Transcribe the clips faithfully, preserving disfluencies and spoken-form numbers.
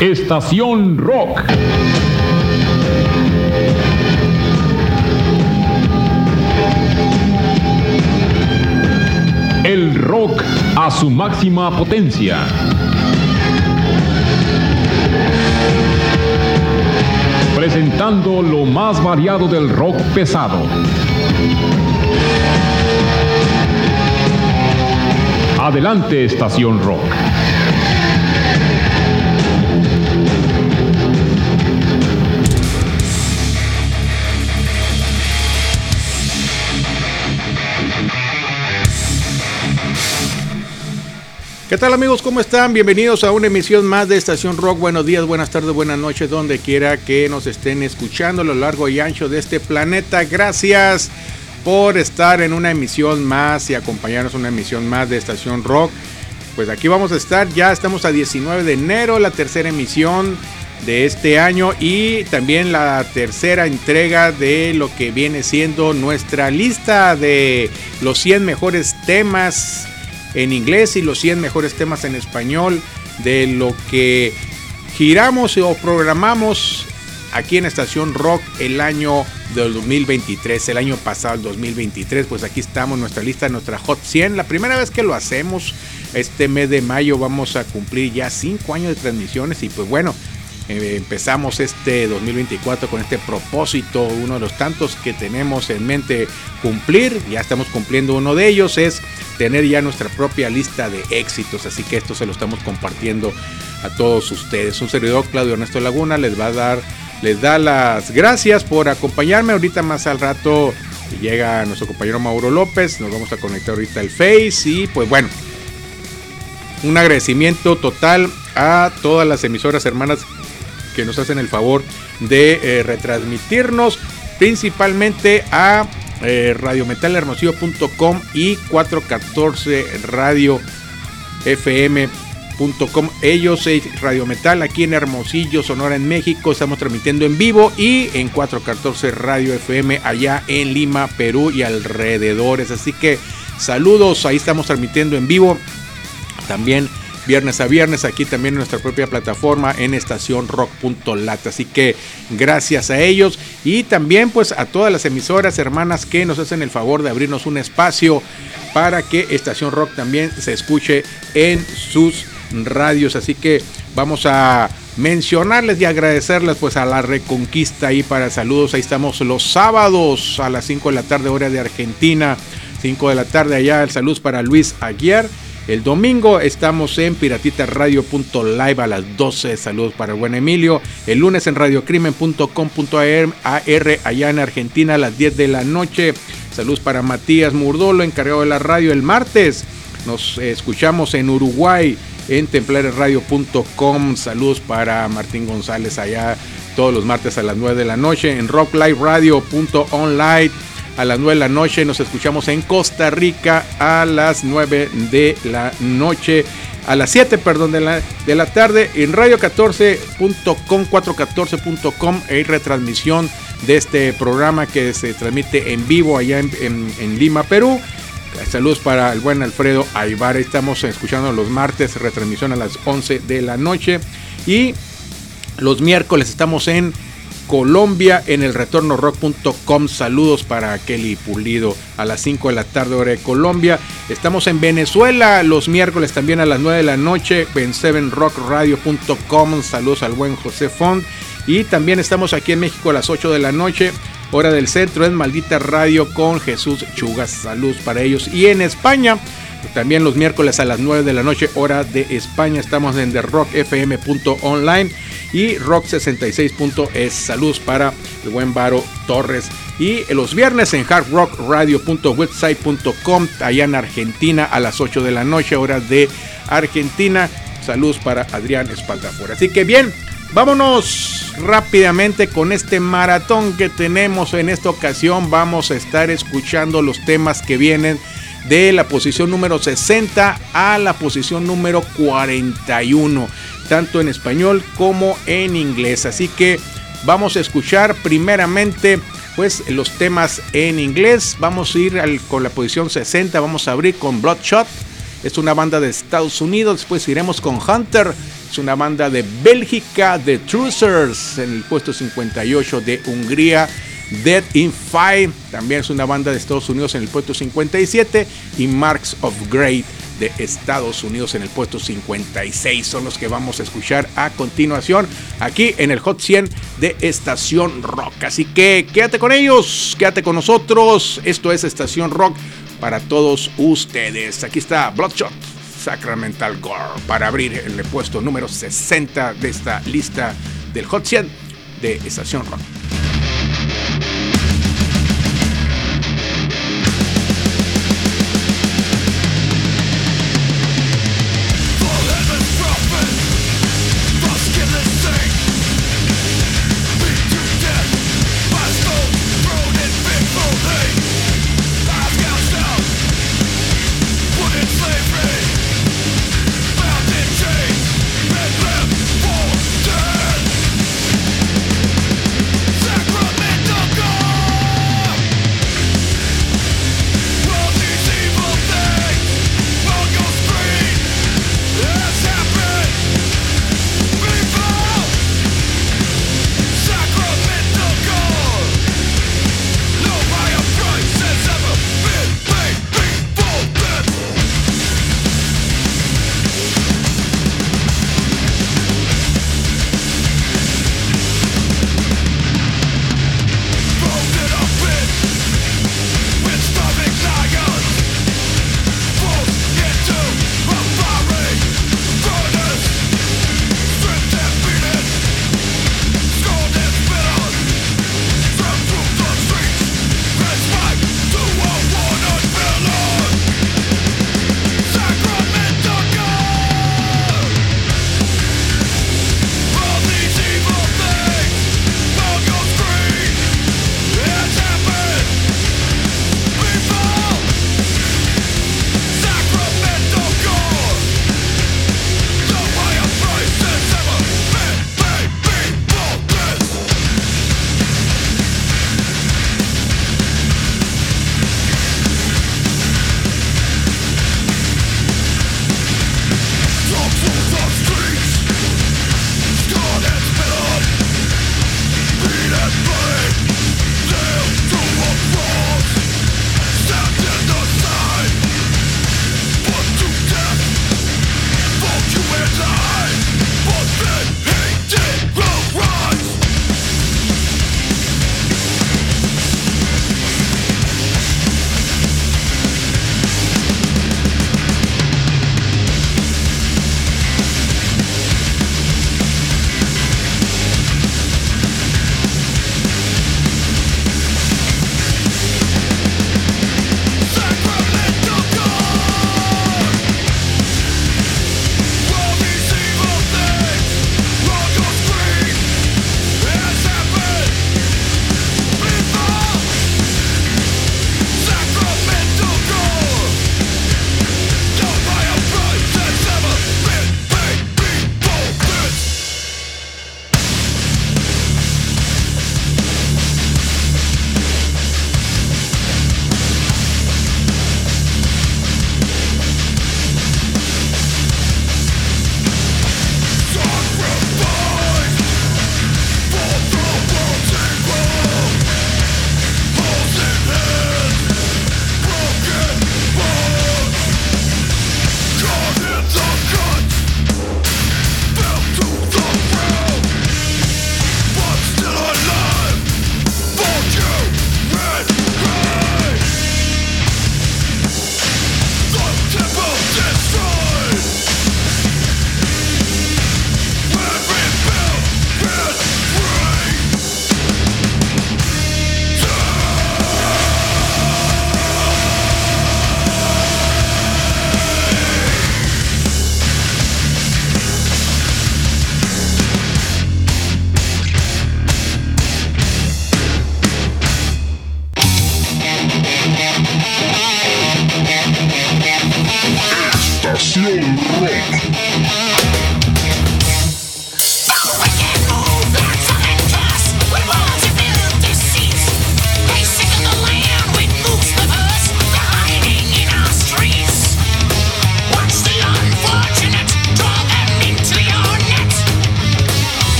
Estación Rock. El rock a su máxima potencia. Presentando lo más variado del rock pesado. Adelante, Estación Rock. ¿Qué tal, amigos? ¿Cómo están? Bienvenidos a una emisión más de Estación Rock. Buenos días, buenas tardes, buenas noches, donde quiera que nos estén escuchando a lo largo y ancho de este planeta. Gracias por estar en una emisión más y acompañarnos en una emisión más de Estación Rock. Pues aquí vamos a estar, ya estamos a diecinueve de enero, la tercera emisión de este año y también la tercera entrega de lo que viene siendo nuestra lista de los cien mejores temas en inglés y los cien mejores temas en español de lo que giramos o programamos aquí en Estación Rock el año del dos mil veintitrés, el año pasado, el dos mil veintitrés. Pues aquí estamos, nuestra lista, nuestra Hot cien, la primera vez que lo hacemos. Este mes de mayo vamos a cumplir ya cinco años de transmisiones y pues bueno, eh, empezamos este dos mil veinticuatro con este propósito, uno de los tantos que tenemos en mente cumplir. Ya estamos cumpliendo uno de ellos, es tener ya nuestra propia lista de éxitos, así que esto se lo estamos compartiendo a todos ustedes. Un servidor, Claudio Ernesto Laguna, les va a dar, les da las gracias por acompañarme. Ahorita más al rato llega nuestro compañero Mauro López, nos vamos a conectar ahorita al Face y pues bueno, un agradecimiento total a todas las emisoras hermanas que nos hacen el favor de eh, retransmitirnos, principalmente a eh, radio metal hermosillo punto com y cuatrocientos catorce radio f m punto com. Ellos es Radio Metal aquí en Hermosillo, Sonora, en México. Estamos transmitiendo en vivo y en cuatrocientos catorce radio F M allá en Lima, Perú y alrededores. Así que saludos, ahí estamos transmitiendo en vivo. También viernes a viernes aquí también en nuestra propia plataforma en estación rock punto lat. Así que gracias a ellos y también pues a todas las emisoras hermanas que nos hacen el favor de abrirnos un espacio para que Estación Rock también se escuche en sus radios. Así que vamos a mencionarles y agradecerles pues a la Reconquista ahí para saludos. Ahí estamos los sábados a las cinco de la tarde hora de Argentina, cinco de la tarde allá. El saludo para Luis Aguiar. El domingo estamos en piratita radio punto live a las doce. Saludos para el buen Emilio. El lunes en radiocrimen punto com punto a r allá en Argentina a las diez de la noche. Saludos para Matías Murdolo, encargado de la radio. El martes nos escuchamos en Uruguay en templares radio punto com. Saludos para Martín González allá todos los martes a las nueve de la noche. En rock live radio punto online a las nueve de la noche. Nos escuchamos en Costa Rica a las nueve de la noche, a las siete, perdón, de la, de la tarde. En radio catorce punto com, cuatrocientos catorce punto com, hay retransmisión de este programa que se transmite en vivo allá en, en, en Lima, Perú. Saludos para el buen Alfredo Aybar. Estamos escuchando los martes, retransmisión a las once de la noche. Y los miércoles estamos en Colombia en el retorno rock punto com. Saludos para Kelly Pulido a las cinco de la tarde hora de Colombia. Estamos en Venezuela los miércoles también a las nueve de la noche en seven rock radio punto com. Saludos al buen José Font. Y también estamos aquí en México a las ocho de la noche hora del centro en Maldita Radio con Jesús Chugas. Saludos para ellos. Y en España también los miércoles a las nueve de la noche hora de España estamos en the rock f m punto online y rock sesenta y seis punto es. Saludos para el buen Varo Torres. Y los viernes en hard rock radio punto website punto com allá en Argentina a las ocho de la noche hora de Argentina. Saludos para Adrián Espaldafuera. Así que bien, vámonos rápidamente con este maratón que tenemos en esta ocasión. Vamos a estar escuchando los temas que vienen de la posición número sesenta a la posición número cuarenta y uno, tanto en español como en inglés. Así que vamos a escuchar primeramente pues los temas en inglés. Vamos a ir al, con la posición sesenta, vamos a abrir con Bloodshot. Es una banda de Estados Unidos. Después iremos con Hunter Es una banda de Bélgica, The Trucers, en el puesto cincuenta y ocho de Hungría. Dead in Five, también es una banda de Estados Unidos, en el puesto cincuenta y siete. Y Marks of Grey de Estados Unidos en el puesto cincuenta y seis. Son los que vamos a escuchar a continuación aquí en el Hot cien de Estación Rock. Así que quédate con ellos, quédate con nosotros. Esto es Estación Rock para todos ustedes. Aquí está Bloodshot Sacramental Gore para abrir el puesto número sesenta de esta lista del Hot cien de Estación Rock. Sacrifice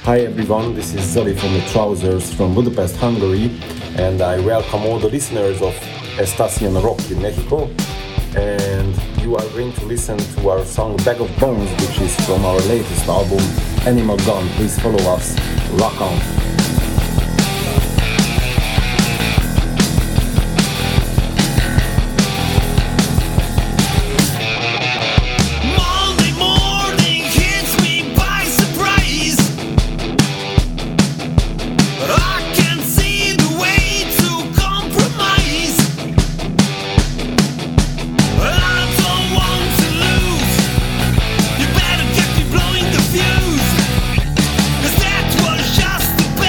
Hi everyone, this is Zoli from the Trousers from Budapest, Hungary, and I welcome all the listeners of Estación Rock in Mexico. And you are going to listen to our song Bag of Bones, which is from our latest album Animal Gun. Please follow us. Rock on! Blowing the fuse, 'cause that was just the best.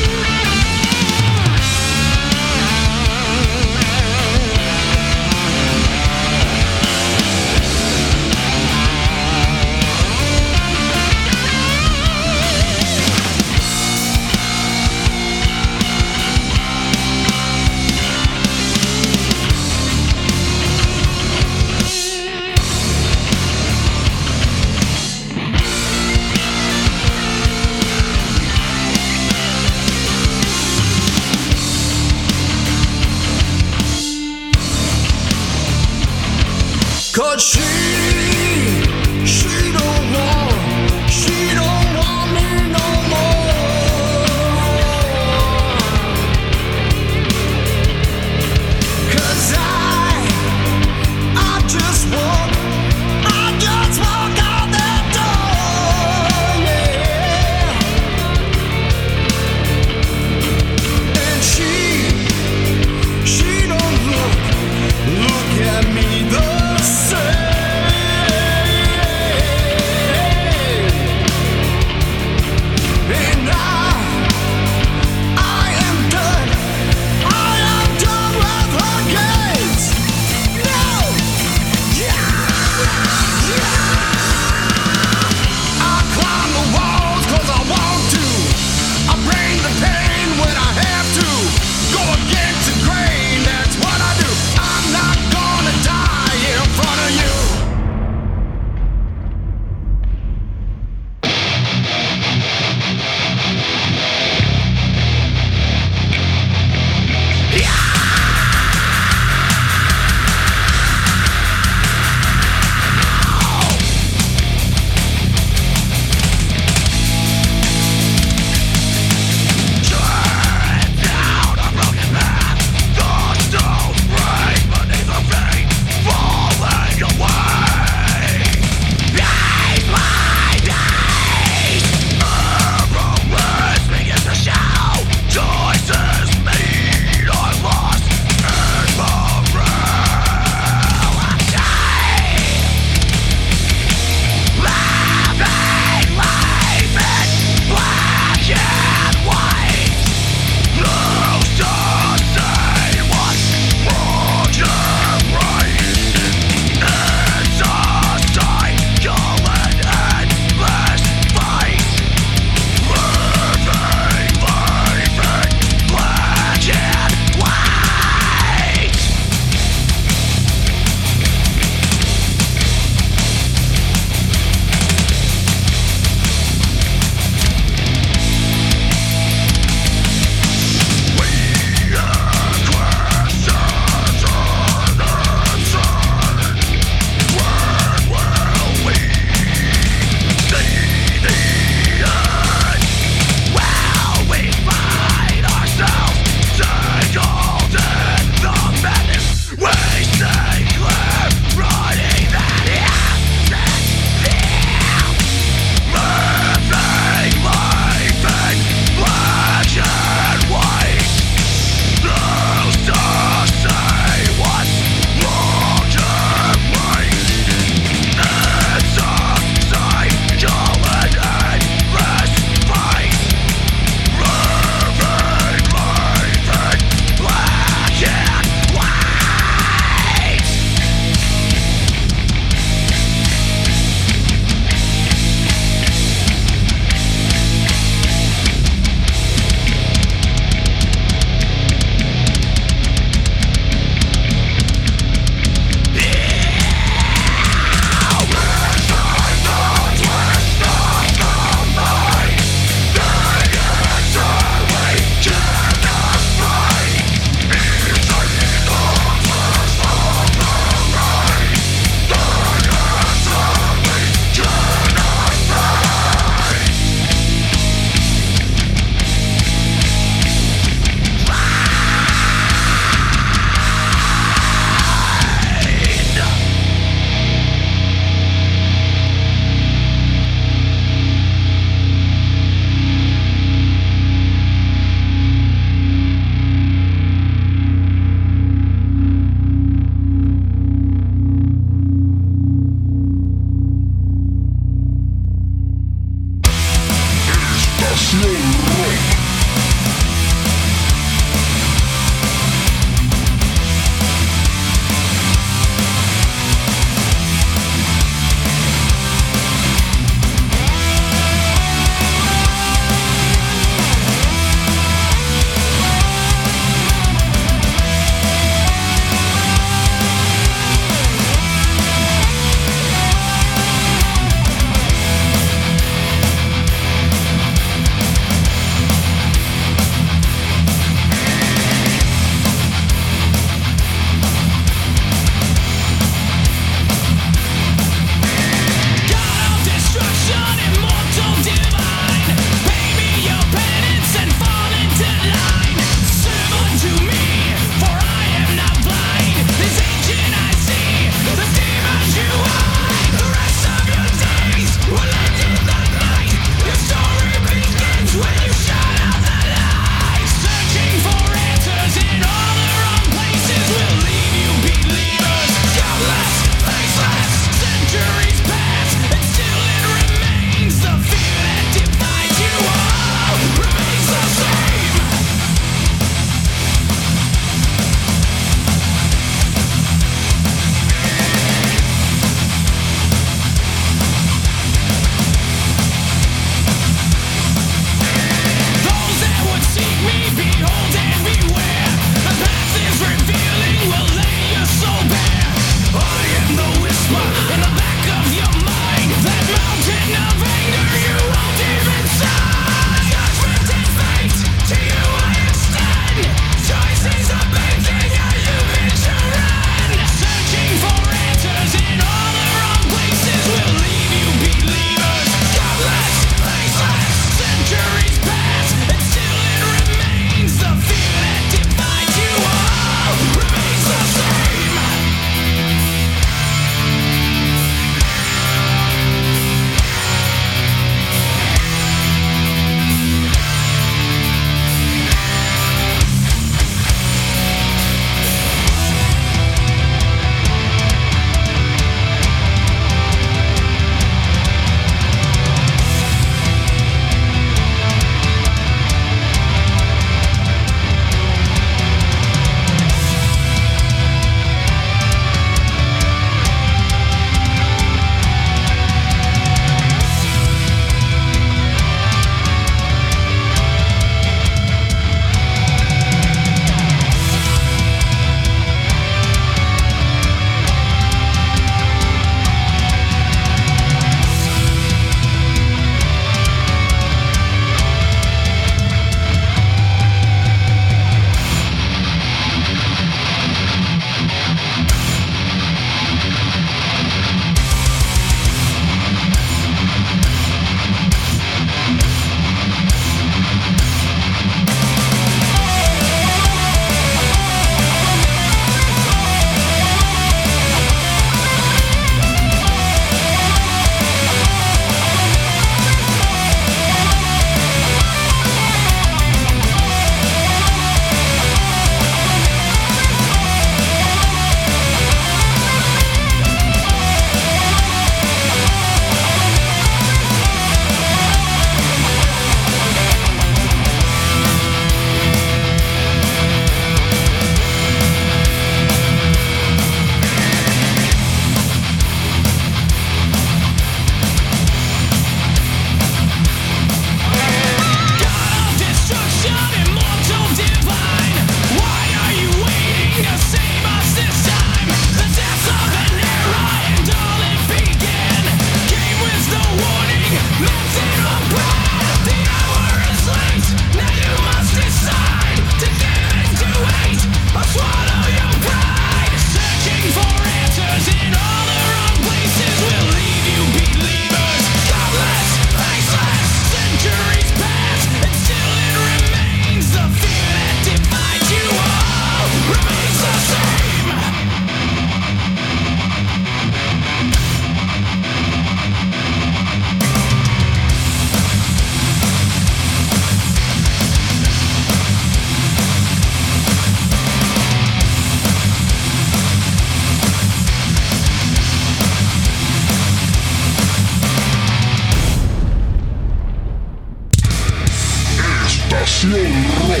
Estación Rock.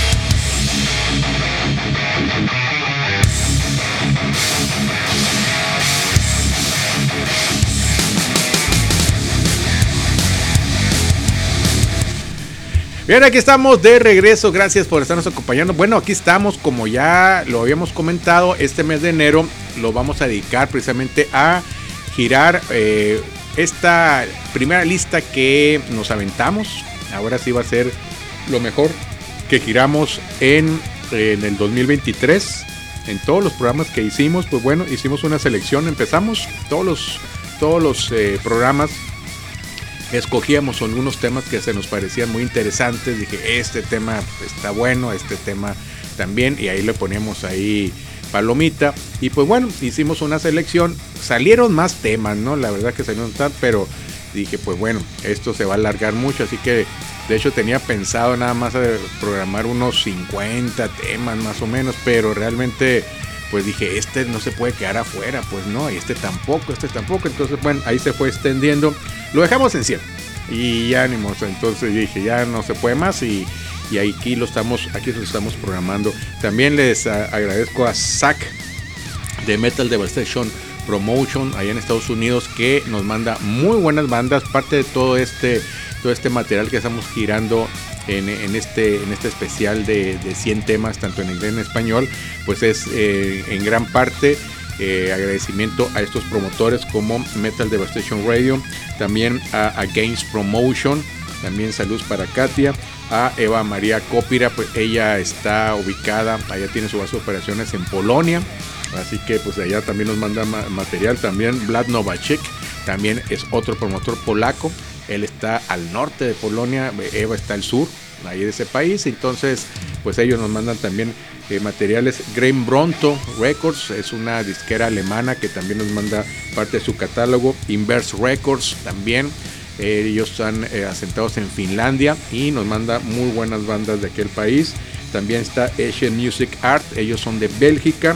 Bien, aquí estamos de regreso, gracias por estarnos acompañando. Bueno, aquí estamos, como ya lo habíamos comentado, este mes de enero lo vamos a dedicar precisamente a girar eh, esta primera lista que nos aventamos. Ahora sí va a ser lo mejor que giramos en, en el dos mil veintitrés. En todos los programas que hicimos, pues bueno, hicimos una selección, empezamos todos los, todos los eh, programas. Escogíamos algunos temas que se nos parecían muy interesantes. Dije, este tema está bueno, este tema también. Y ahí le ponemos ahí palomita. Y pues bueno, hicimos una selección. Salieron más temas, ¿no? La verdad que salieron tan, pero dije, pues bueno, esto se va a alargar mucho. Así que, de hecho, tenía pensado nada más programar unos cincuenta temas más o menos. Pero realmente, pues dije, este no se puede quedar afuera. Pues no, y este tampoco, este tampoco. Entonces, bueno, ahí se fue extendiendo. Lo dejamos en cien y ya ánimos. Entonces dije, ya no se puede más y, y aquí lo estamos, aquí lo estamos programando. También les a, agradezco a Zach de Metal Devastation Promotion allá en Estados Unidos, que nos manda muy buenas bandas. Parte de todo este, todo este material que estamos girando en, en, este, en este especial de, de cien temas, tanto en inglés como en español, pues es eh, en gran parte Eh, agradecimiento a estos promotores como Metal Devastation Radio, también a, a Games Promotion, también saludos para Katia, a Eva María Copira, pues ella está ubicada, allá tiene su base de operaciones en Polonia, así que pues allá también nos manda ma- material. También Vlad Novacek, también es otro promotor polaco, él está al norte de Polonia, Eva está al sur, ahí de ese país, entonces pues ellos nos mandan también eh, materiales. Graham Bronto Records es una disquera alemana que también nos manda parte de su catálogo. Inverse Records también, eh, ellos están eh, asentados en Finlandia y nos manda muy buenas bandas de aquel país. También está Asian Music Art, ellos son de Bélgica.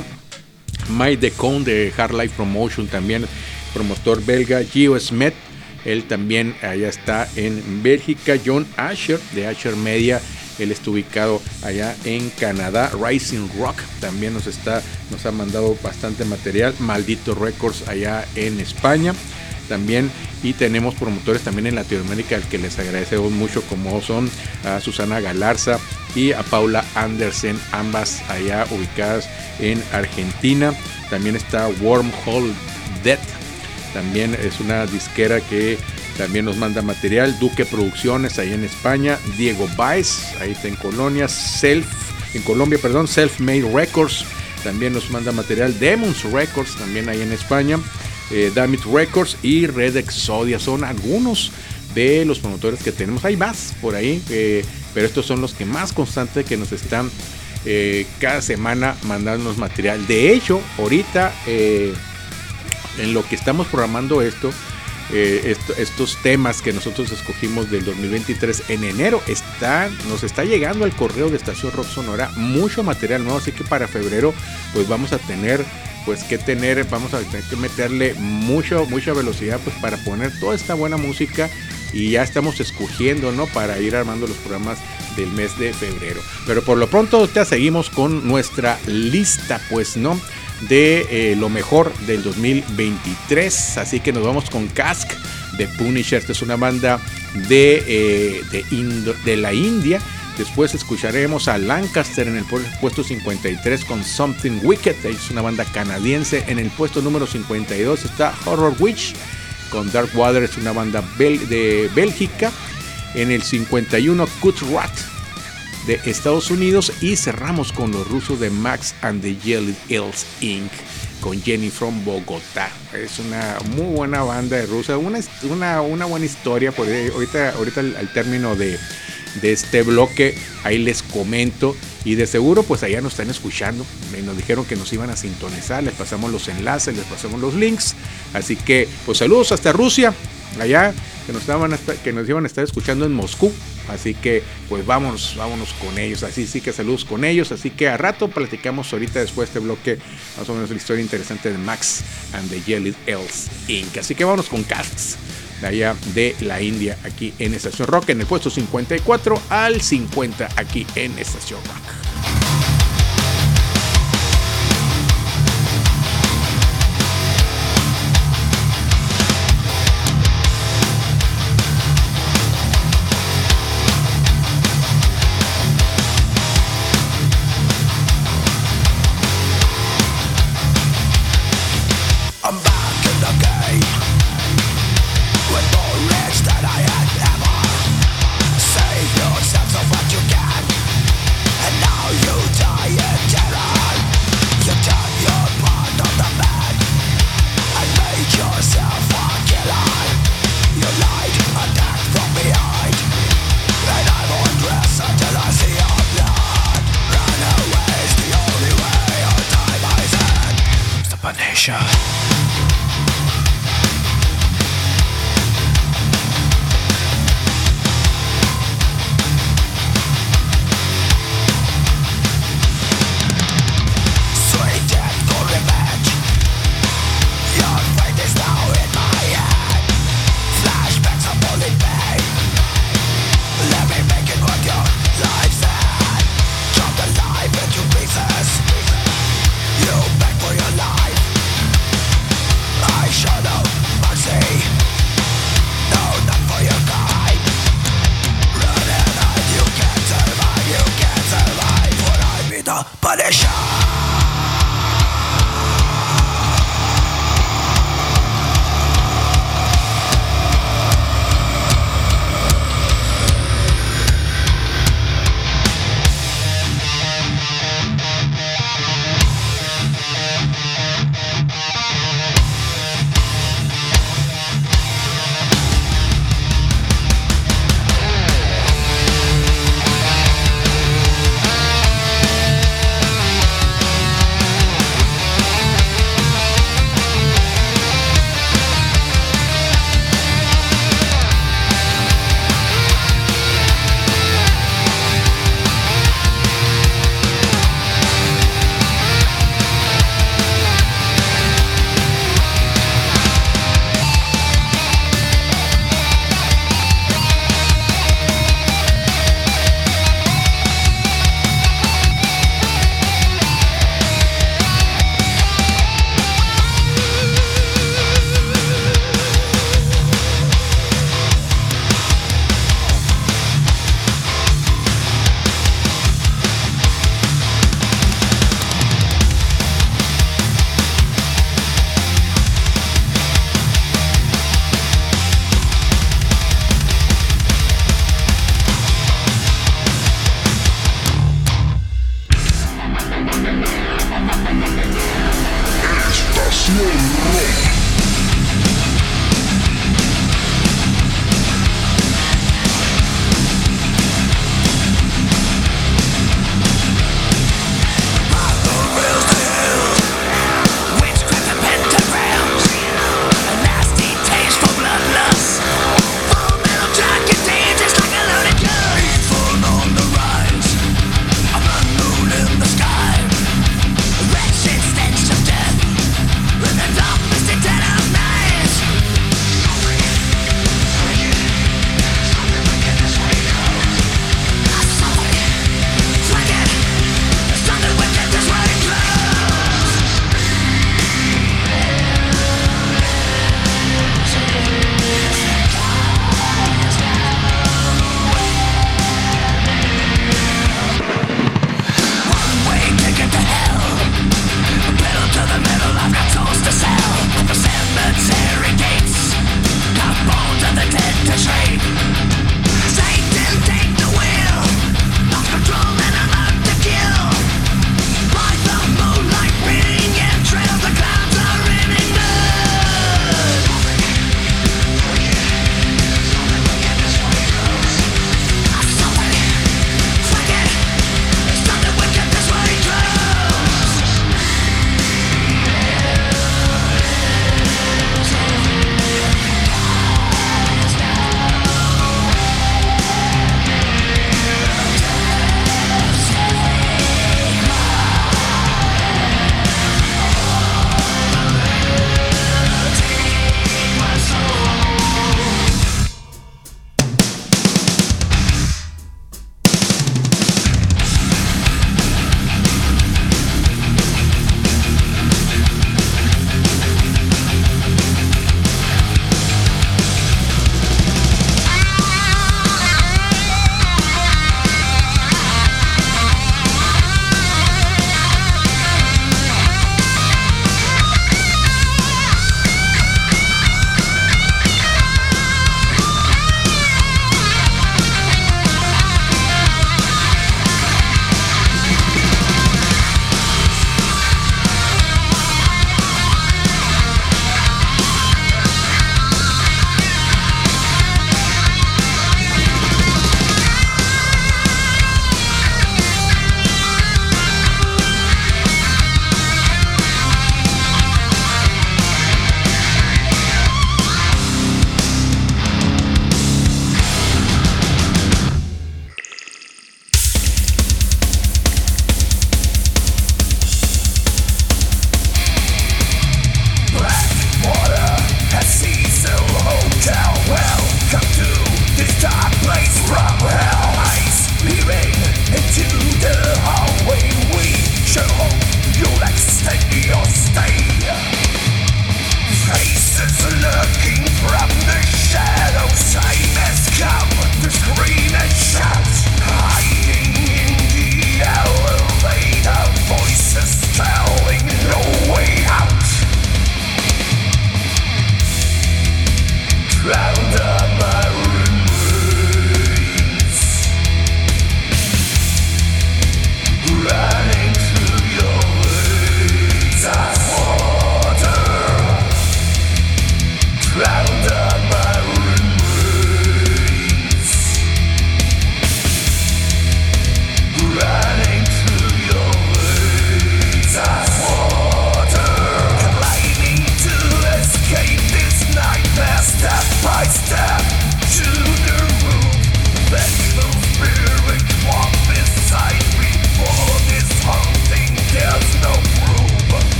Mike Decon de Hard Life Promotion, también promotor belga. Gio Smet, él también allá está en Bélgica. John Asher de Asher Media, él está ubicado allá en Canadá. Rising Rock también nos está nos ha mandado bastante material. Maldito Records allá en España también. Y tenemos promotores también en Latinoamérica, al que les agradecemos mucho, como son a Susana Galarza y a Paula Andersen, ambas allá ubicadas en Argentina. También está Wormhole Death, también es una disquera que también nos manda material. Duque Producciones ahí en España. Diego Baez, ahí está en Colonia. Self, en Colombia, perdón. Self Made Records también nos manda material. Demons Records también ahí en España. Eh, Damit Records y Red Exodia son algunos de los promotores que tenemos. Hay más por ahí, eh, pero estos son los que más constantes que nos están eh, cada semana mandándonos material. De hecho, ahorita eh, en lo que estamos programando esto, Eh, esto, estos temas que nosotros escogimos del dos mil veintitrés en enero, está, nos está llegando al correo de Estación Rock Sonora mucho material nuevo, así que para febrero pues vamos a tener pues que tener, vamos a tener que meterle mucho, mucha velocidad pues para poner toda esta buena música, y ya estamos escogiendo, ¿no?, para ir armando los programas del mes de febrero. Pero por lo pronto ya seguimos con nuestra lista, pues, ¿no?, de eh, lo mejor del dos mil veintitrés. Así que nos vamos con Cask de Punisher. Esta es una banda de, eh, de, Indo, de la India. Después escucharemos a Lancaster en el puesto cincuenta y tres con Something Wicked. Es una banda canadiense. En el puesto número cincuenta y dos está Horror Witch con Dark Water. Es una banda bel- de Bélgica. En el cincuenta y uno Cut Rat de Estados Unidos, y cerramos con los rusos de Max and the Jelly Elves incorporated con Jenny from Bogotá. Es una muy buena banda de Rusia, una, una, una buena historia. Por ahí, ahorita, ahorita al, al término de, de este bloque ahí les comento, y de seguro pues allá nos están escuchando, nos dijeron que nos iban a sintonizar, les pasamos los enlaces, les pasamos los links, así que pues saludos hasta Rusia, allá que nos, estaban hasta, que nos iban a estar escuchando en Moscú. Así que pues vámonos, vámonos con ellos. Así sí que saludos con ellos. Así que a rato platicamos ahorita después de este bloque más o menos la historia interesante de Max and the Jelly Elves incorporated. Así que vámonos con Casks de allá de la India, aquí en Estación Rock, en el puesto cincuenta y cuatro al cincuenta aquí en Estación Rock.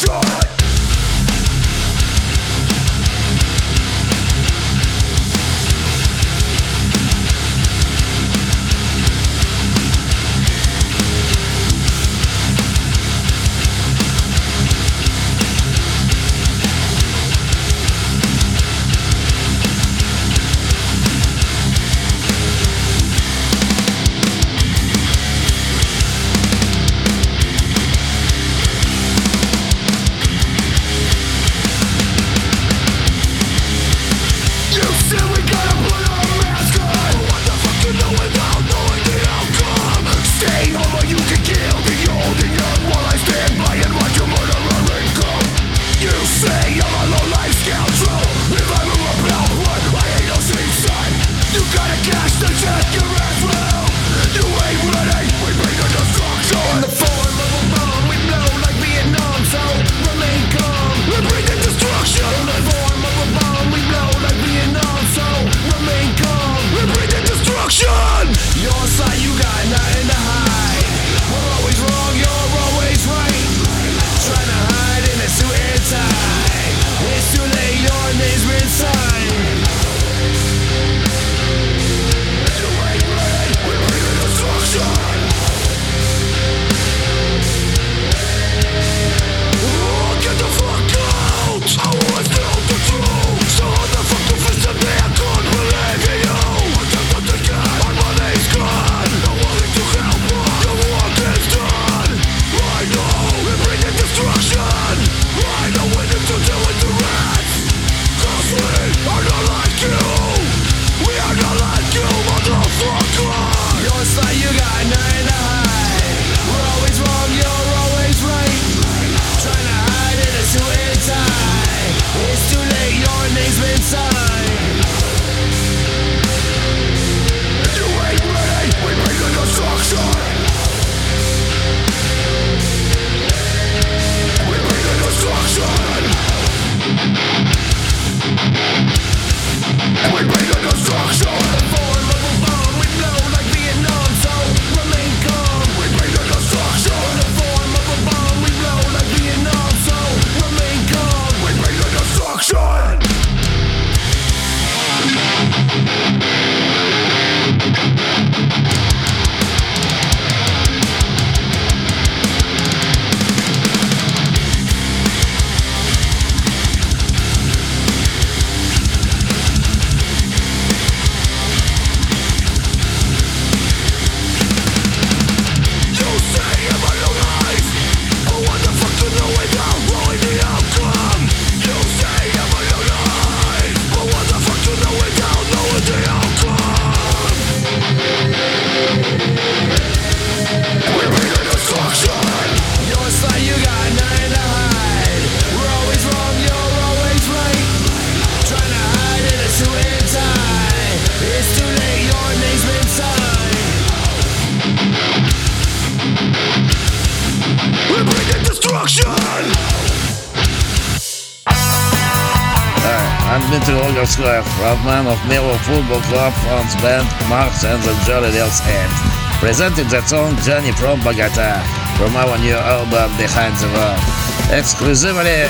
Admit Roger's Life, frontman of Miro Football Club, fronts band Marx and the Jolly Dells and presented that song Johnny from Bogota from our new album Behind the Wall. Exclusively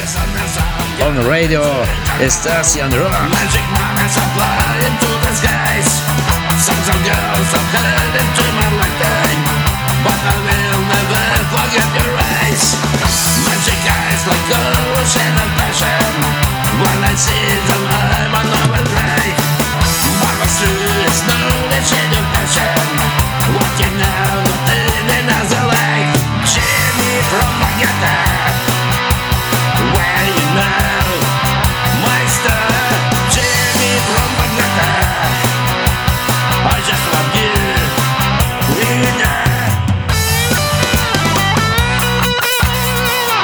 on radio, Estacion Rock. Magic moments are flying into the skies. Songs of girls have heard into my lifetime, but I will never forget your eyes. Magic eyes like ocean and passion. When I see them, I'm on overdrive. But what's true is knowledge and your passion. What you know, in another life. Jimmy from Bogota, where you know my star. Jimmy from Bogota, I just love you, we know.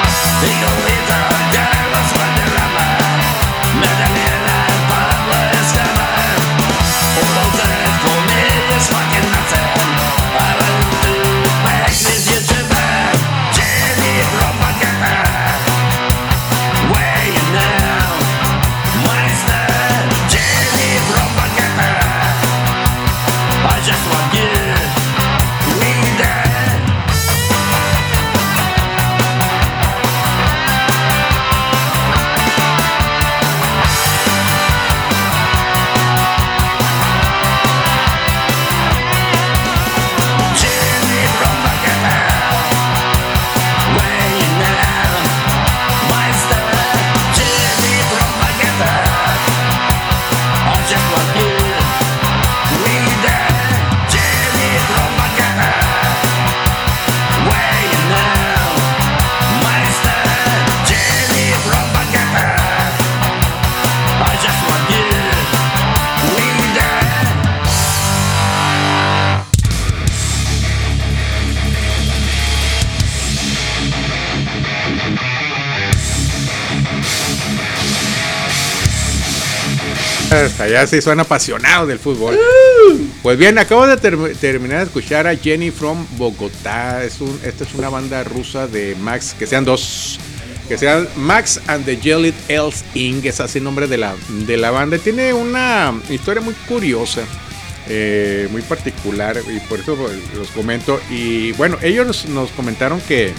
Allá sí son apasionados del fútbol. Pues bien, acabo de ter- terminar de escuchar a Jenny from Bogotá. Es un, esta es una banda rusa de Max, que sean dos, que sean Max and the Jelly Elves incorporated. Es así el nombre de la, de la banda. Tiene una historia muy curiosa, eh, muy particular, y por eso los comento. Y bueno, ellos nos, nos comentaron que,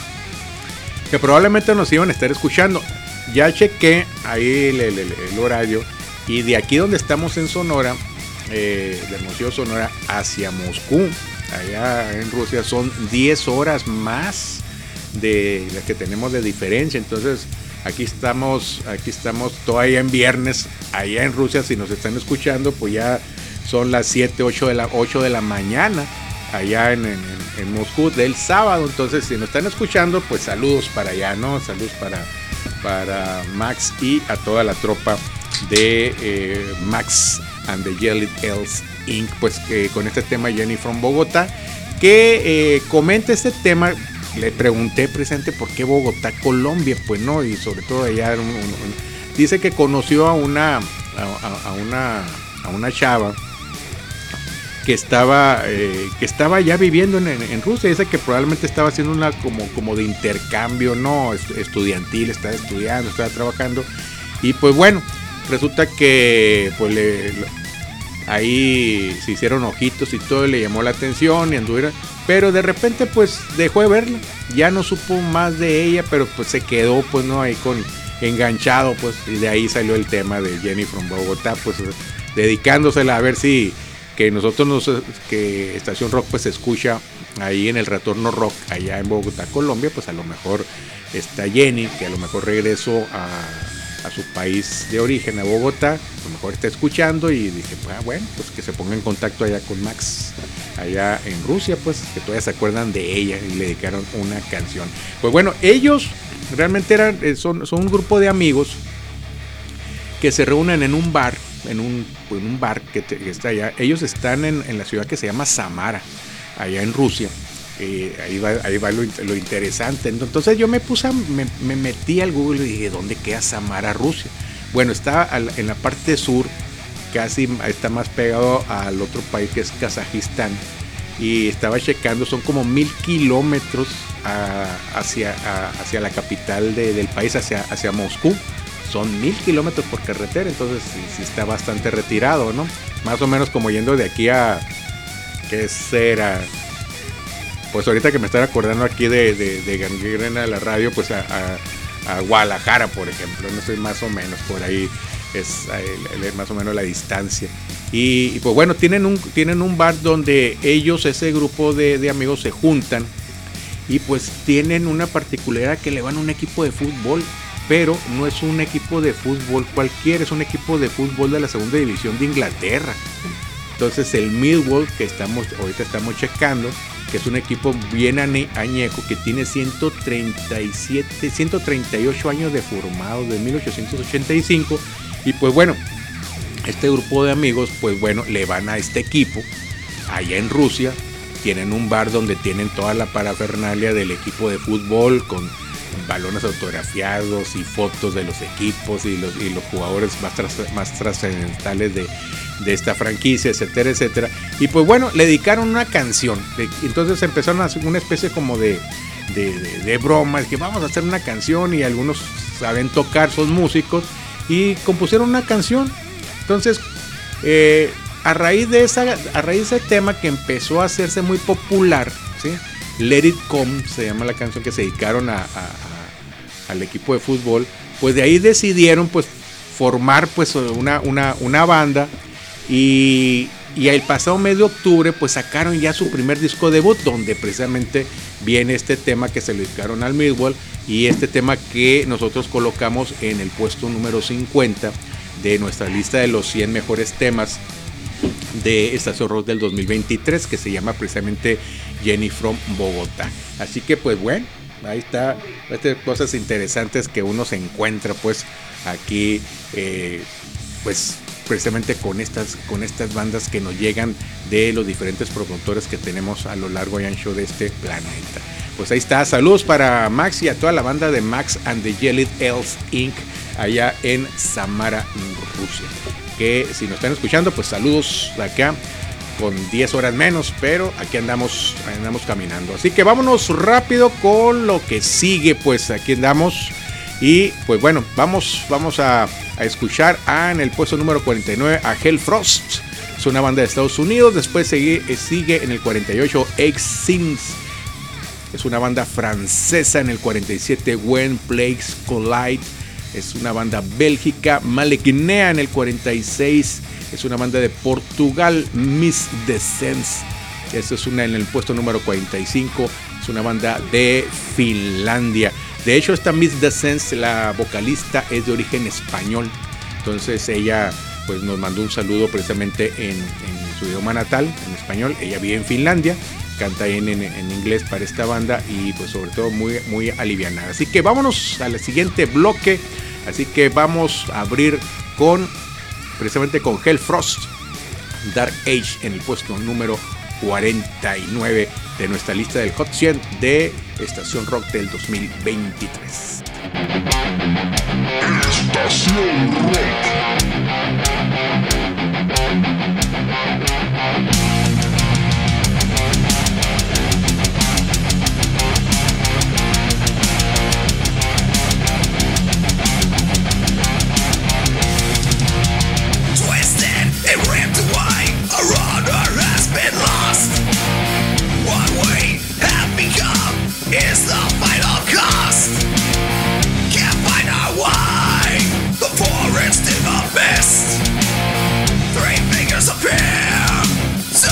que probablemente nos iban a estar escuchando. Ya chequé ahí el, el, el, el horario. Y de aquí donde estamos en Sonora, eh, de Hermosillo, Sonora, hacia Moscú, allá en Rusia, son diez horas más de las que tenemos de diferencia. Entonces, aquí estamos, aquí estamos todavía en viernes, allá en Rusia, si nos están escuchando, pues ya son las siete, ocho de la, ocho de la mañana, allá en, en, en Moscú, del sábado. Entonces, si nos están escuchando, pues saludos para allá, ¿no? Saludos para, para Max y a toda la tropa de eh, Max and the Jelly Elves incorporated, pues eh, con este tema Jenny from Bogotá, que eh, comenta este tema. Le pregunté presente por qué Bogotá, Colombia, pues no, y sobre todo allá un, un, un, dice que conoció a una a, a, a una a una chava que estaba eh, que estaba ya viviendo en, en, en Rusia. Dice que probablemente estaba haciendo una como como de intercambio, no estudiantil, estaba estudiando, estaba trabajando, y pues bueno, resulta que pues le, ahí se hicieron ojitos y todo, y le llamó la atención y anduvieron, pero de repente pues dejó de verla, ya no supo más de ella, pero pues se quedó pues no ahí con enganchado, pues, y de ahí salió el tema de Jenny from Bogotá, pues dedicándosela a ver si que nosotros nos, que Estación Rock pues se escucha ahí en el Retorno Rock allá en Bogotá, Colombia. Pues a lo mejor está Jenny, que a lo mejor regresó a a su país de origen, a Bogotá, a lo mejor está escuchando, y dije, pues, ah, bueno, pues que se ponga en contacto allá con Max, allá en Rusia, pues que todavía se acuerdan de ella y le dedicaron una canción. Pues bueno, ellos realmente eran, son, son un grupo de amigos que se reúnen en un bar, en un, en un bar que, te, que está allá. Ellos están en, en la ciudad que se llama Samara, allá en Rusia. Eh, ahí va, ahí va lo, lo interesante. Entonces yo me puse, a, me, me metí al Google y dije, ¿dónde queda Samara, Rusia? Bueno, está al, en la parte sur, casi está más pegado al otro país que es Kazajistán. Y estaba checando, son como mil kilómetros a, hacia, a, hacia la capital de, del país, hacia, hacia Moscú. Son mil kilómetros por carretera, entonces sí, sí está bastante retirado, ¿no? Más o menos como yendo de aquí a, ¿qué será? Pues ahorita que me estoy acordando aquí de, de, de Gangrena de la radio, pues a, a, a Guadalajara, por ejemplo, no sé, más o menos por ahí es el, el, más o menos la distancia. Y, y pues bueno, tienen un, tienen un bar donde ellos, ese grupo de, de amigos, se juntan, y pues tienen una particularidad que le van a un equipo de fútbol, pero no es un equipo de fútbol cualquiera, es un equipo de fútbol de la segunda división de Inglaterra. Entonces el Millwall, que estamos ahorita estamos checando, que es un equipo bien añejo, que tiene ciento treinta y siete, ciento treinta y ocho años de formado, de mil ochocientos ochenta y cinco. Y pues bueno, este grupo de amigos, pues bueno, le van a este equipo allá en Rusia. Tienen un bar donde tienen toda la parafernalia del equipo de fútbol, con balones autografiados y fotos de los equipos y los, y los jugadores más, tras, más trascendentales de, de esta franquicia, etcétera, etcétera. Y pues bueno, le dedicaron una canción. Entonces empezaron a hacer una especie como de, de, de, de broma, que vamos a hacer una canción, y algunos saben tocar, son músicos, y compusieron una canción. Entonces, eh, a raíz de esa, a raíz de ese tema que empezó a hacerse muy popular, ¿sí? Let It Come se llama la canción, que se dedicaron a, a, a, al equipo de fútbol. Pues de ahí decidieron pues formar pues una, una, una banda, y, y el pasado mes de octubre pues sacaron ya su primer disco debut, donde precisamente viene este tema que se le dedicaron al Millwall, y este tema que nosotros colocamos en el puesto número cincuenta de nuestra lista de los cien mejores temas de Estación Rock del dos mil veintitrés, que se llama precisamente Jenny from Bogotá. Así que pues bueno, ahí está, estas cosas interesantes que uno se encuentra pues aquí, eh, pues precisamente con estas, con estas bandas que nos llegan de los diferentes promotores que tenemos a lo largo y ancho de este planeta. Pues ahí está, saludos para Max y a toda la banda de Max and the Jelly Elves incorporated allá en Samara, Rusia. que si nos están escuchando, pues saludos de acá con diez horas menos, pero aquí andamos, andamos caminando. Así que vámonos rápido con lo que sigue, pues aquí andamos. Y pues bueno, vamos, vamos a, a escuchar a, en el puesto número cuarenta y nueve a Hellfrost. Es una banda de Estados Unidos. Después sigue, sigue en el cuarenta y ocho Exins. Es una banda francesa. En el cuarenta y siete When Plagues Collide. Es una banda bélgica. Malequinea en el cuarenta y seis. Es una banda de Portugal. Miss Descents. Esta es una en el puesto número cuarenta y cinco. Es una banda de Finlandia. De hecho, esta Miss Descents, la vocalista, es de origen español. Entonces ella pues nos mandó un saludo precisamente en, en su idioma natal, en español. Ella vive en Finlandia. Canta en, en, en inglés para esta banda y pues sobre todo muy, muy alivianada. Así que vámonos al siguiente bloque. Así que vamos a abrir con precisamente con Hellfrost, Dark Age, en el puesto número cuarenta y nueve de nuestra lista del Hot cien de Estación Rock del dos mil veintitrés. Estación Rock. Is the final cost. Can't find our way. The forest in the mist. Three fingers appear to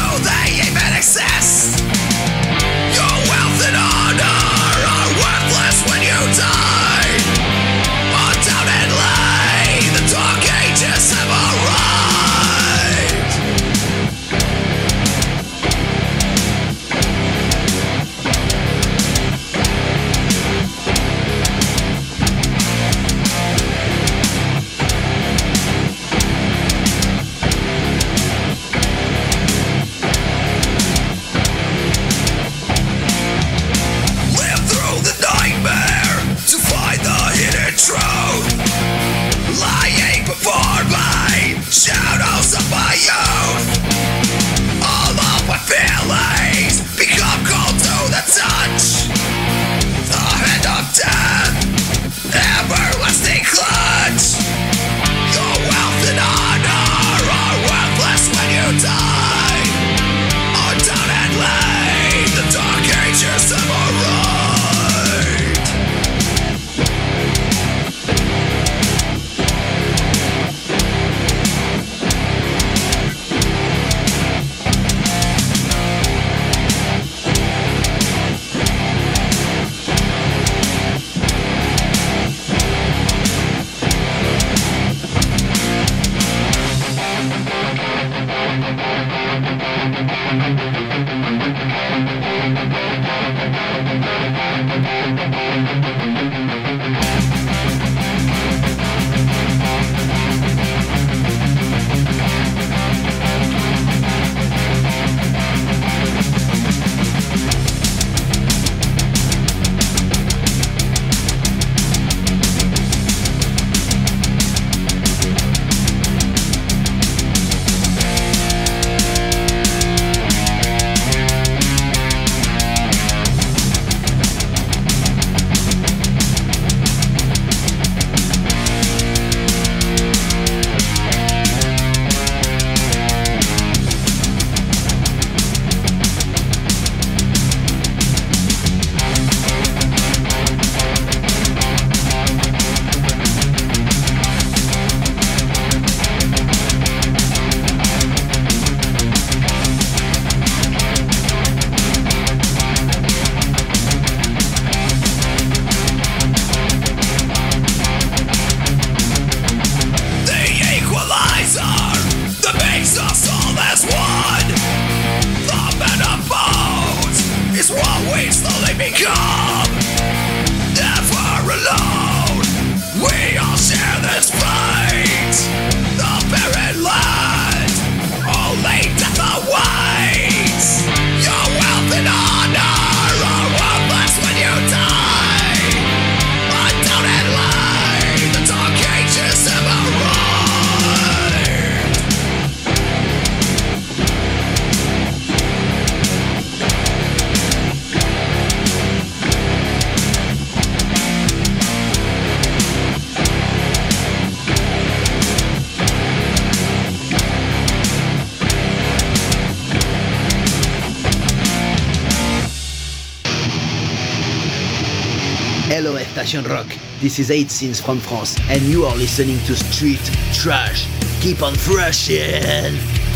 Hello Station Rock, this is Eight Sins from France, and you are listening to Street Trash. Keep on thrashing!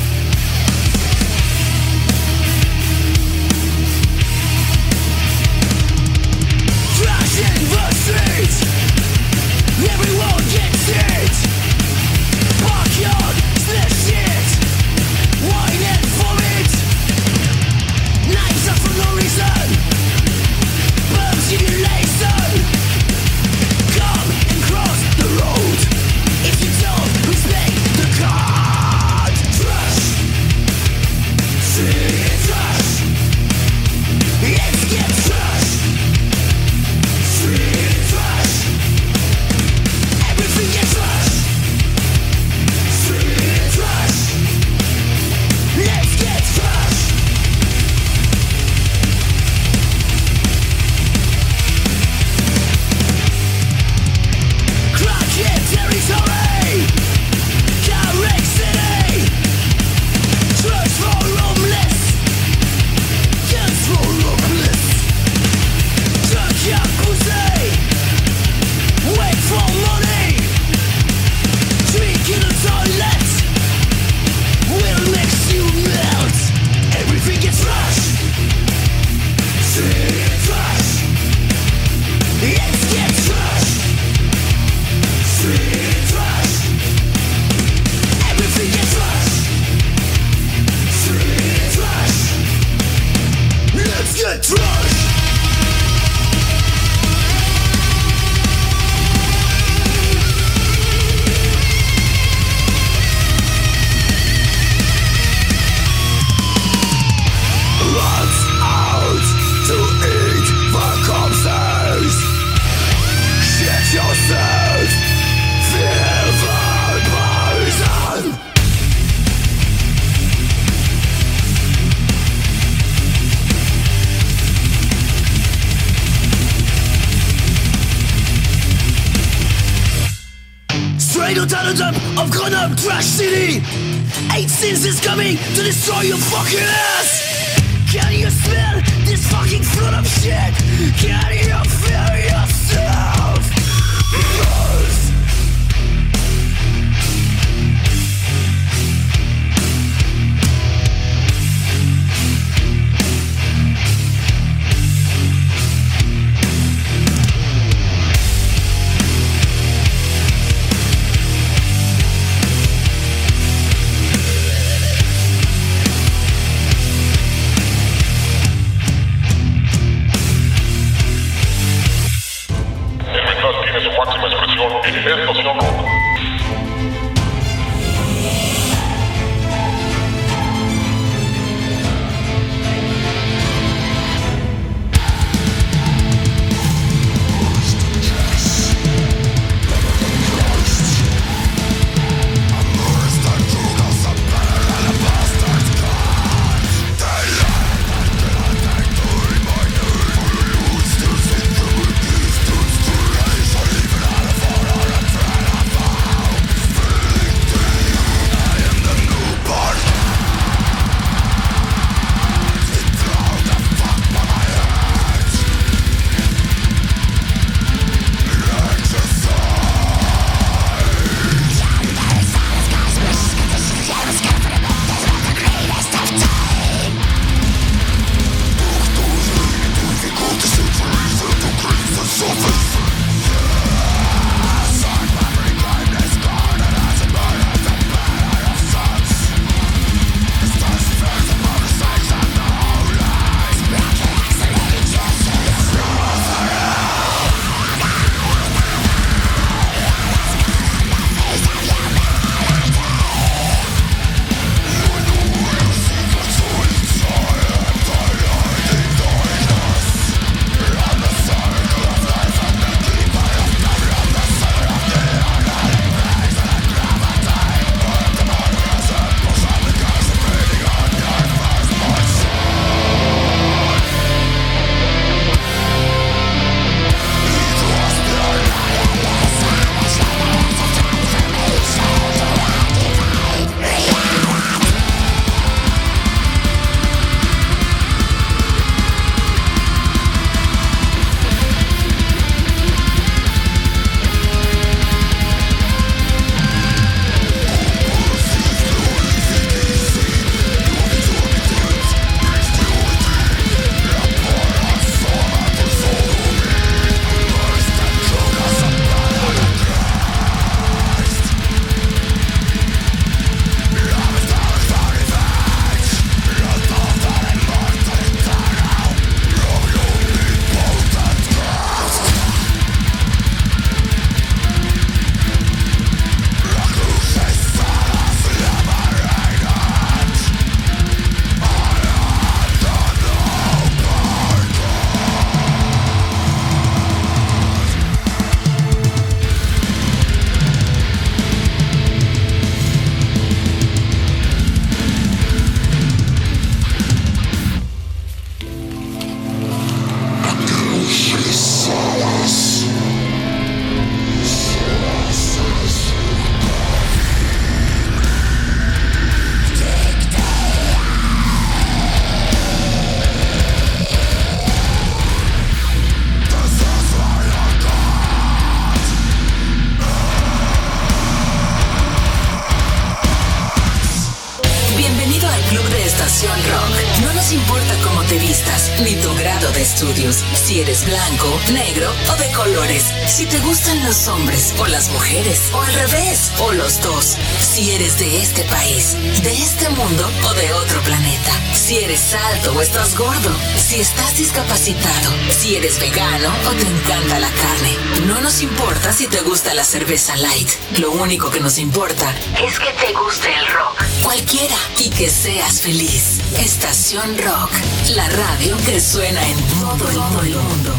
Trashing the streets, everyone gets it. Backyard, slash shit, wine and vomit. Knives up for no reason, burn simulation. Come and cross the road if you don't respect the card. Trash, street trash, let's get trash. Street trash, everything gets trash. Street trash, let's get trash. Crackhead territory, Carrick City. Drugs for homeless, guns for hopeless. Drug yakuza, wait for money. Drink in the toilet will make you melt. Everything gets trashed. Street trash, let's get trashed. Street trash, everything gets trashed. Street trash, let's get trashed. What's out to eat the corpses? Shit yourself, feel the poison. Straight out of the dump of Grenoble Trash City. Eight Sins is coming to destroy your fucking ass. Can you smell this fucking flood of shit? Can you feel yourself? Yes. Tiene su máxima expresión en Estación Rock. Fire Studios. Si eres blanco, negro o de colores. Si te gustan los hombres o las mujeres. O al revés, o los dos. Si eres de este país, de este mundo o de otro planeta. Si eres alto o estás gordo. Si estás discapacitado. Si eres vegano o te encanta la carne. No nos importa si te gusta la cerveza light. Lo único que nos importa es que te guste el rock. Cualquiera. Y que seas feliz. Estación Rock. La radio que suena en todo el mundo.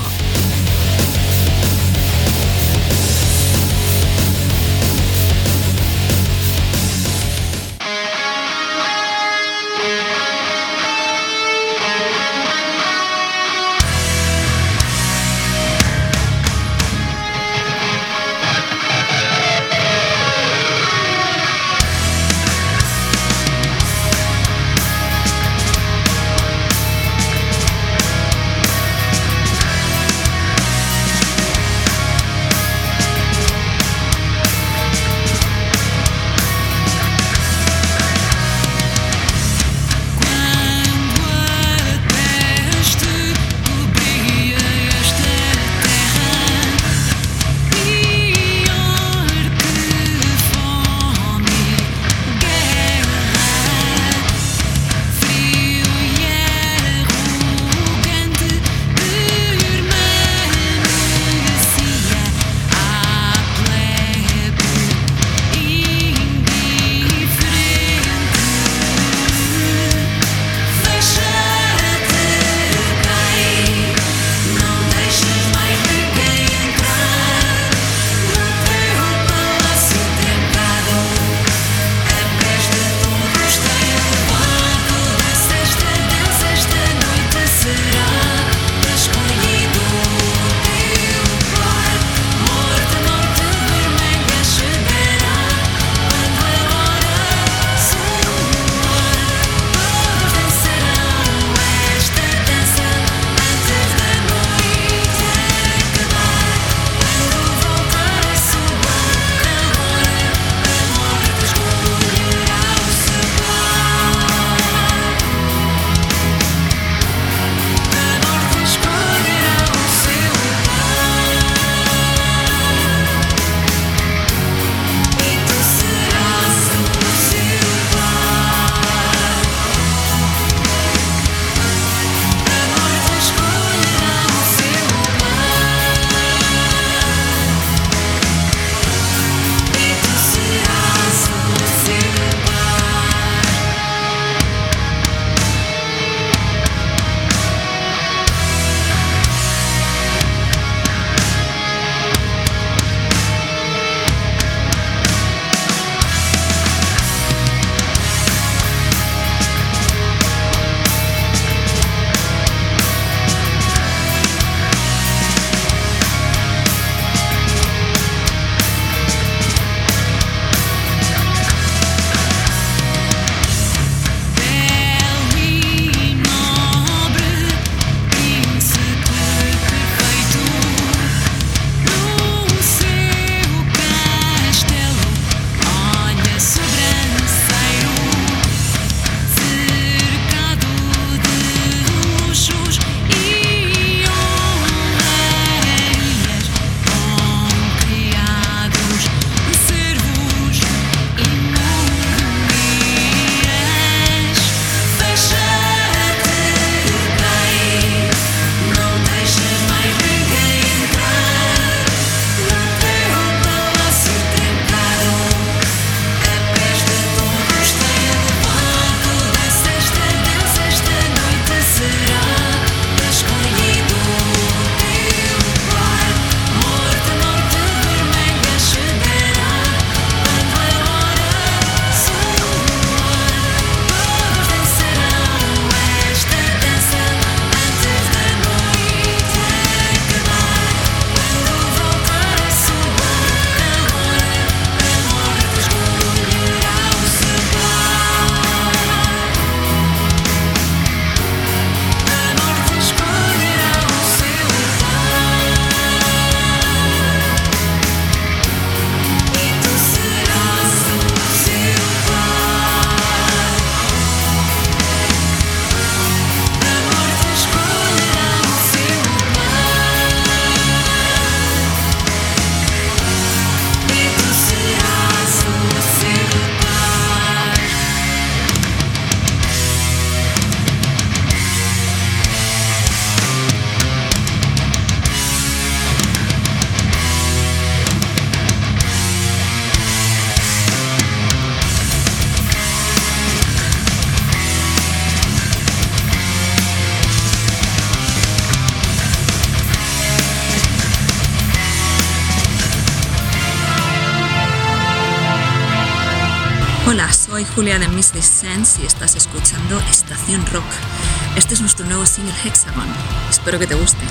Hola, soy Julia de Miss Sense y estás escuchando Estación Rock. Este es nuestro nuevo single Hexagon. Espero que te guste.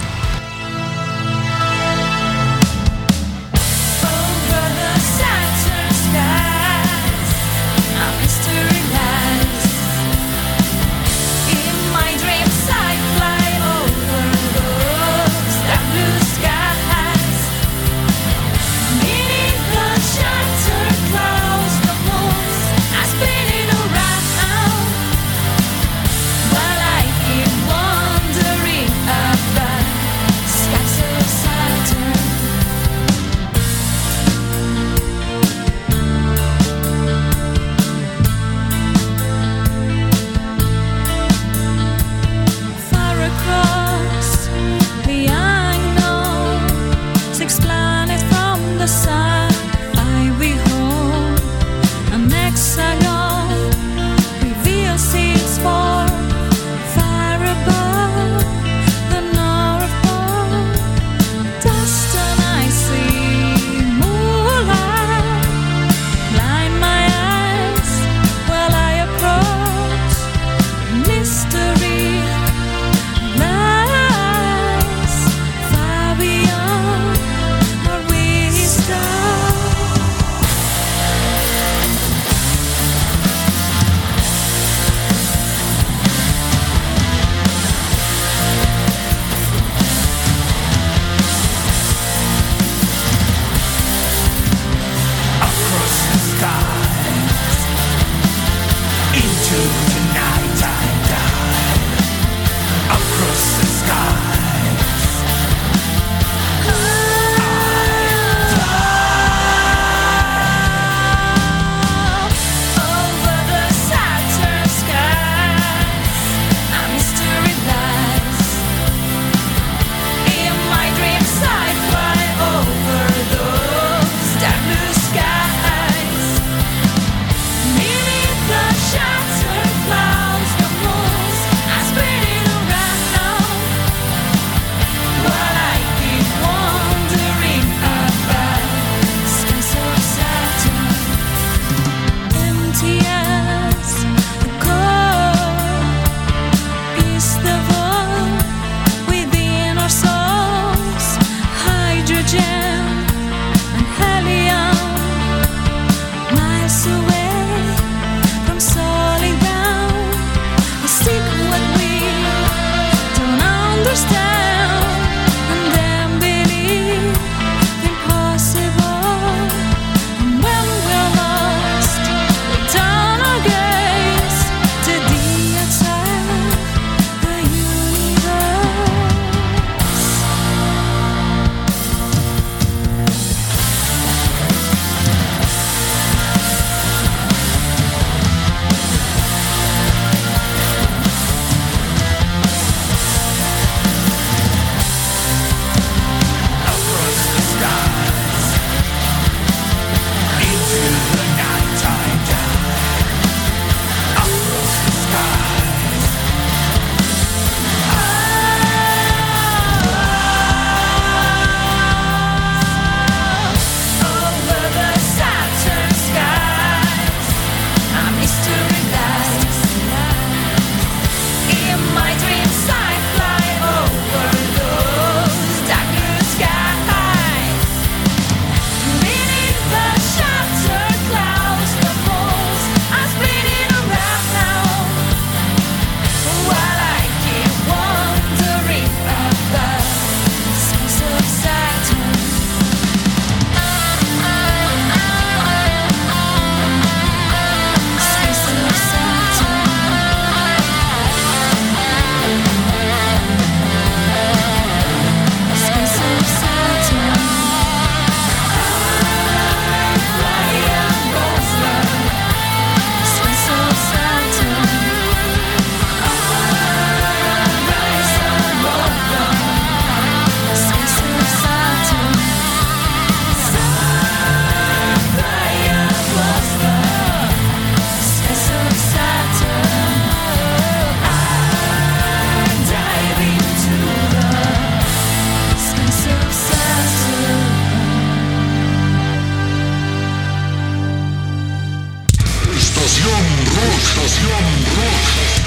Stop. Estación Rock, Estación Rock.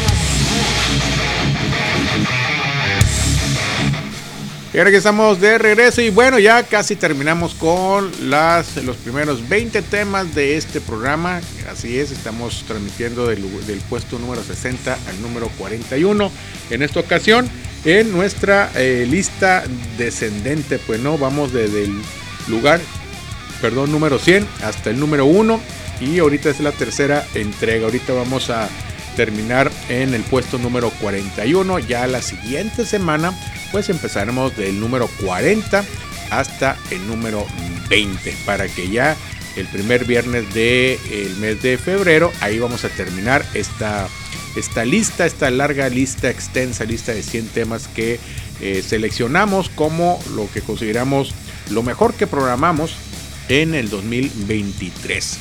Y ahora que estamos de regreso y bueno, ya casi terminamos con las, los primeros veinte temas de este programa. Así es, estamos transmitiendo del, del puesto número sesenta al número cuarenta y uno. En esta ocasión, en nuestra eh, lista descendente, pues no, vamos desde el lugar, perdón, número cien hasta el número uno. Y ahorita es la tercera entrega. Ahorita vamos a terminar en el puesto número cuarenta y uno. Ya la siguiente semana pues empezaremos del número cuarenta hasta el número veinte, para que ya el primer viernes del mes de febrero ahí vamos a terminar esta, esta lista, esta larga lista, extensa lista de cien temas que eh, seleccionamos como lo que consideramos lo mejor que programamos en el dos mil veintitrés.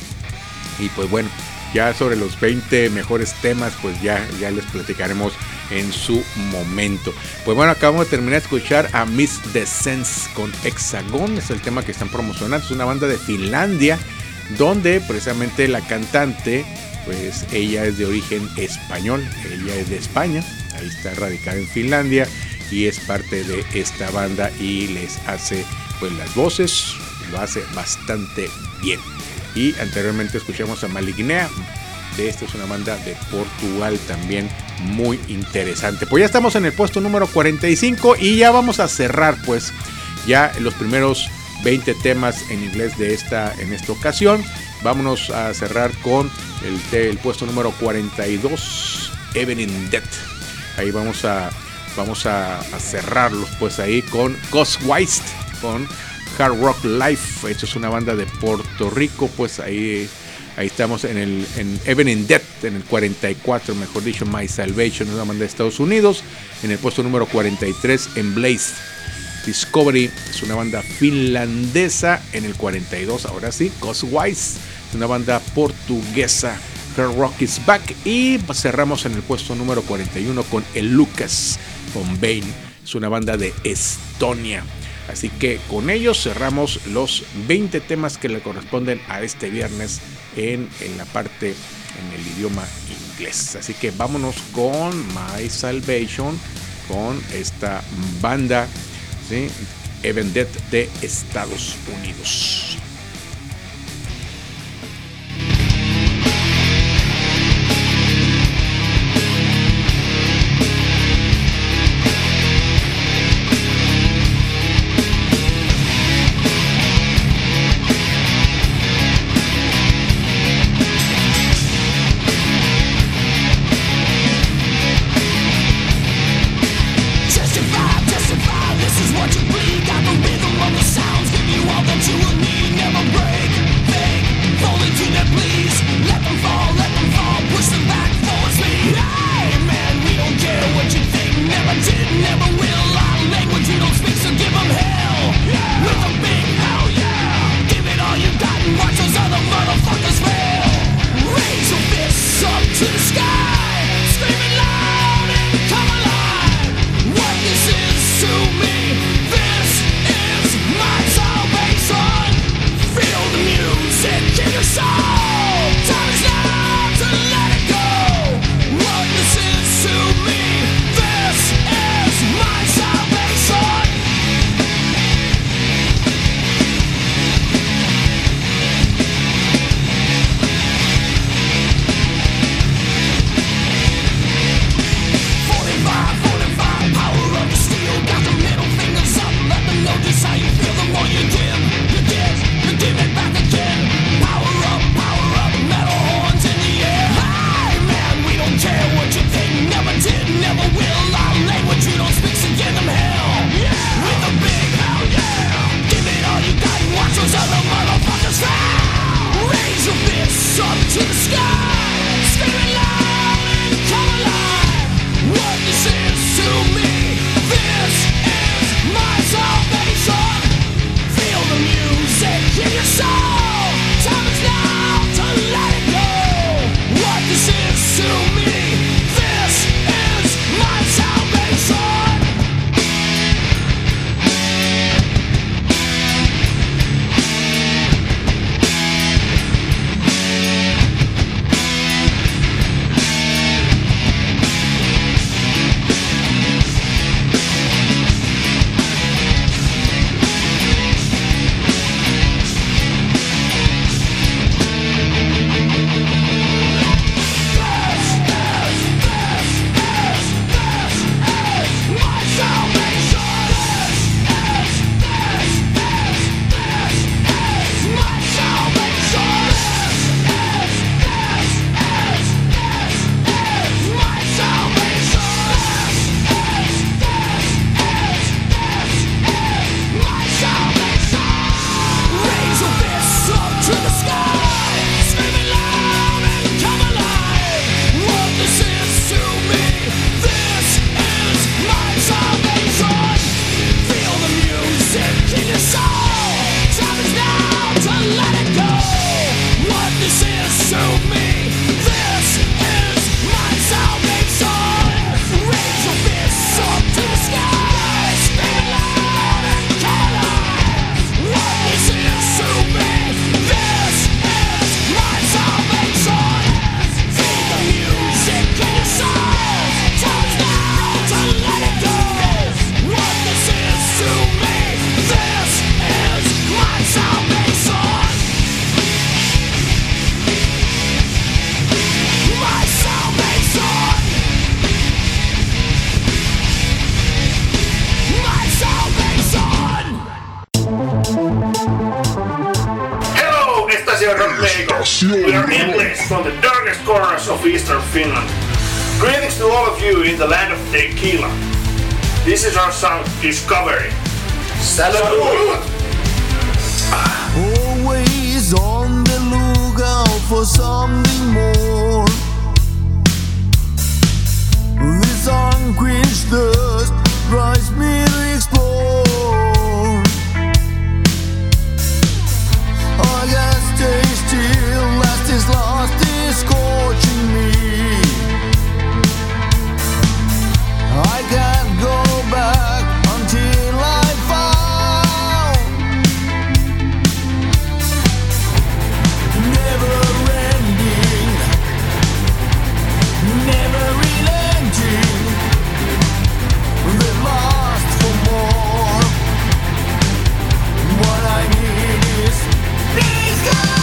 Y pues bueno, ya sobre los veinte mejores temas, pues ya, ya les platicaremos en su momento. Pues bueno, acabamos de terminar de escuchar a Miss The Sense con Hexagon. Es el tema que están promocionando. Es una banda de Finlandia, donde precisamente la cantante, pues ella es de origen español. Ella es de España, ahí está radicada en Finlandia y es parte de esta banda y les hace pues las voces, lo hace bastante bien. Y anteriormente escuchamos a Malignea. De esta es una banda de Portugal también muy interesante. Pues ya estamos en el puesto número cuarenta y cinco y ya vamos a cerrar pues ya los primeros veinte temas en inglés de esta en esta ocasión. Vámonos a cerrar con el, el puesto número cuarenta y dos, Evening Death. Ahí vamos a vamos a, a cerrarlos pues ahí con Ghostwise, con Hard Rock Life. Esto es una banda de Puerto Rico, pues ahí Ahí estamos en el en Evening Death, en el cuarenta y cuatro, mejor dicho, My Salvation, una banda de Estados Unidos. En el puesto número cuarenta y tres, en Blaze Discovery, es una banda finlandesa. En el cuarenta y dos, ahora sí, Ghostwise, una banda portuguesa. Her Rock is Back. Y cerramos en el puesto número cuarenta y uno con el Lucas von Bane, es una banda de Estonia. Así que con ellos cerramos los veinte temas que le corresponden a este viernes en, en la parte, en el idioma inglés. Así que vámonos con My Salvation, con esta banda, ¿sí? Evening Death de Estados Unidos. Testify, testify, this is what you bleed. Got the rhythm of the sounds, give you all that you will need. Estación Rock Mexico. We are English from the darkest corners of Eastern Finland. Greetings to all of you in the land of tequila. This is our song Discovery. Salud! Always on the lookout for something more. This unquenched thirst drives me to explore. I can't stay still, last is lost is scorching me. I can't go back until I found never ending, never relenting, the lust for more. What I need is discovery.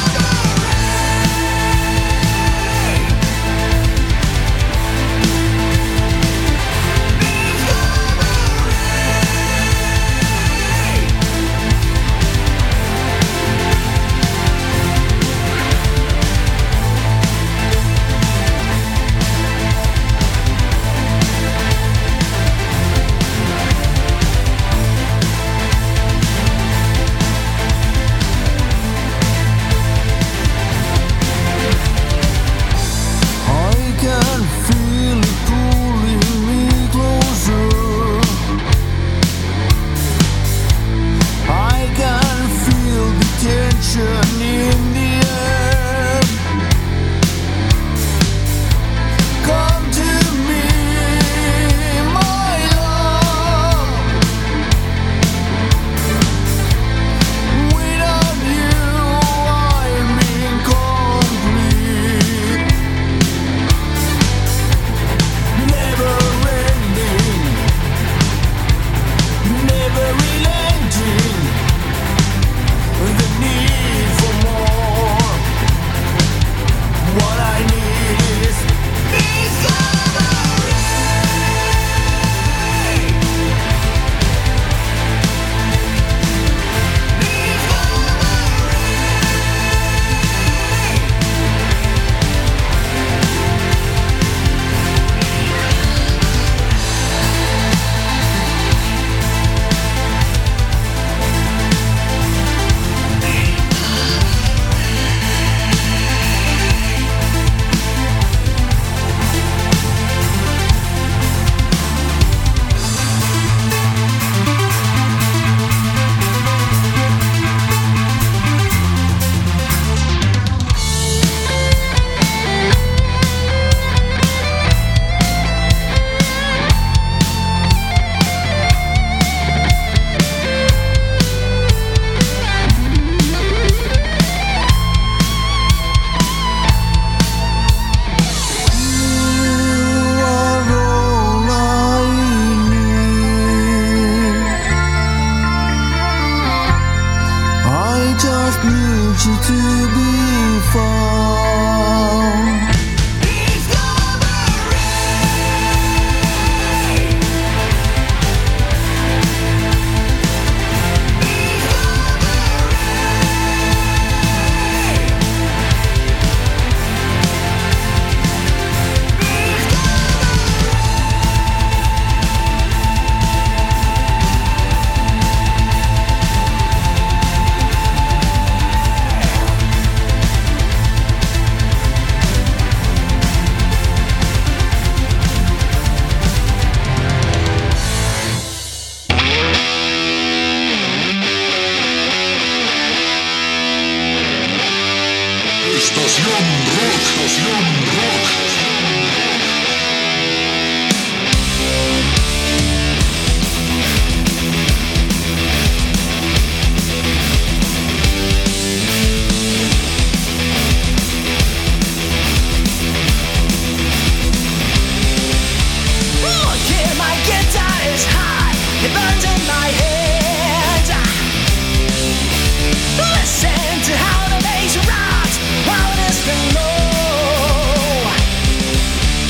Listen to how the bass rocks, loudest and low.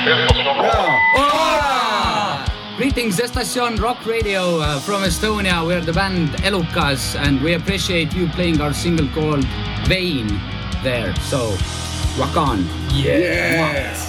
Estación Rock. Hola! Greetings, Estación Rock Radio uh, from Estonia. We're the band Elukas, and we appreciate you playing our single called Vein there. So, rock on. Yes!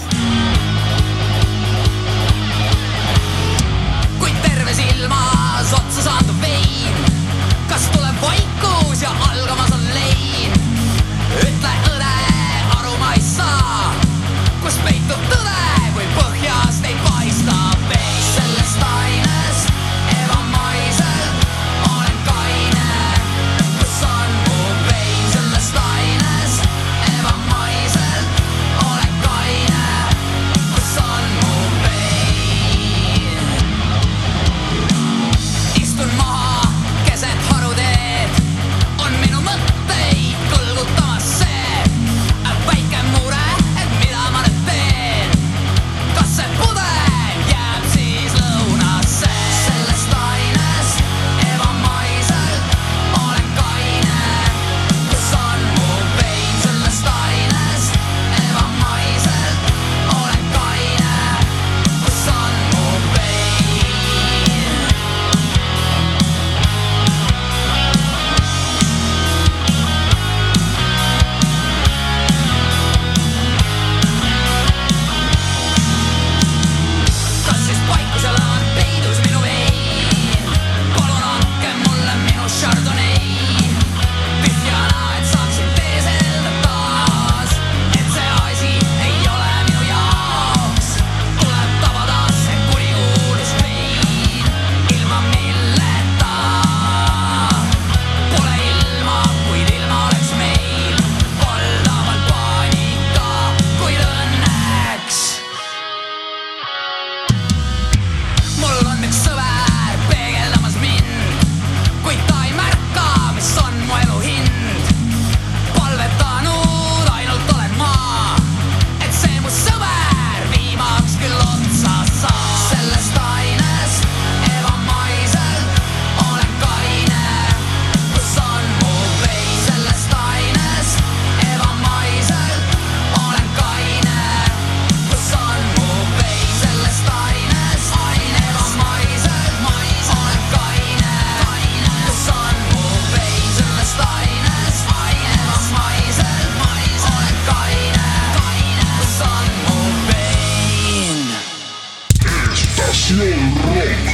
Kui terves ilmas otsa saanud vein, kas tuleb vaikus ja algamas on lein? Ütle õde, aru ma ei saa, kus peitub tõde, kui põhjast ei paista vein. Sellest ainest ebamaisel olen kaine, kus on mu vein. Sellest ainest ebamaisel olen kaine, kus on mu vein. Istun maha keset haruteed, on minu mõtteid kõlgutamas see väike mure, et mida ma nüüd teen. Kas see pudel jääb siis lõunasse? Sellest ainest ebamaisel olen kaine, kus on mu vein. Sellest ainest ebamaisel olen kaine, kus on mu vein. Kas siis vaikusel on peidus minu vein? Palun andke mulle minu Chardonnay. Tühjana, et saaksin teeselda taas, et see asi ei ole minu jaoks. Tuleb tabada see kurikuulus vein, ilma milleta pole ilma, kuid ilma oleks meil valdavalt paanika, kuid õnneks mul on üks sõber peegeldamas mind, kuid ta ei märka, mis on mu elu hind. Palvetanud ainult olen ma, et see mu sõber viimaks küll otsa saa. Sellest ainest ebamaisel olen kaine, kus on mu vein. Sellest ainest ebamaisel olen kaine, kus on mu vein. Sellest ainest ebamaisel olen kaine, kus on mu vein. Sellest ainest ebamaisel olen kaine, kus on mu vein. Estación Rock.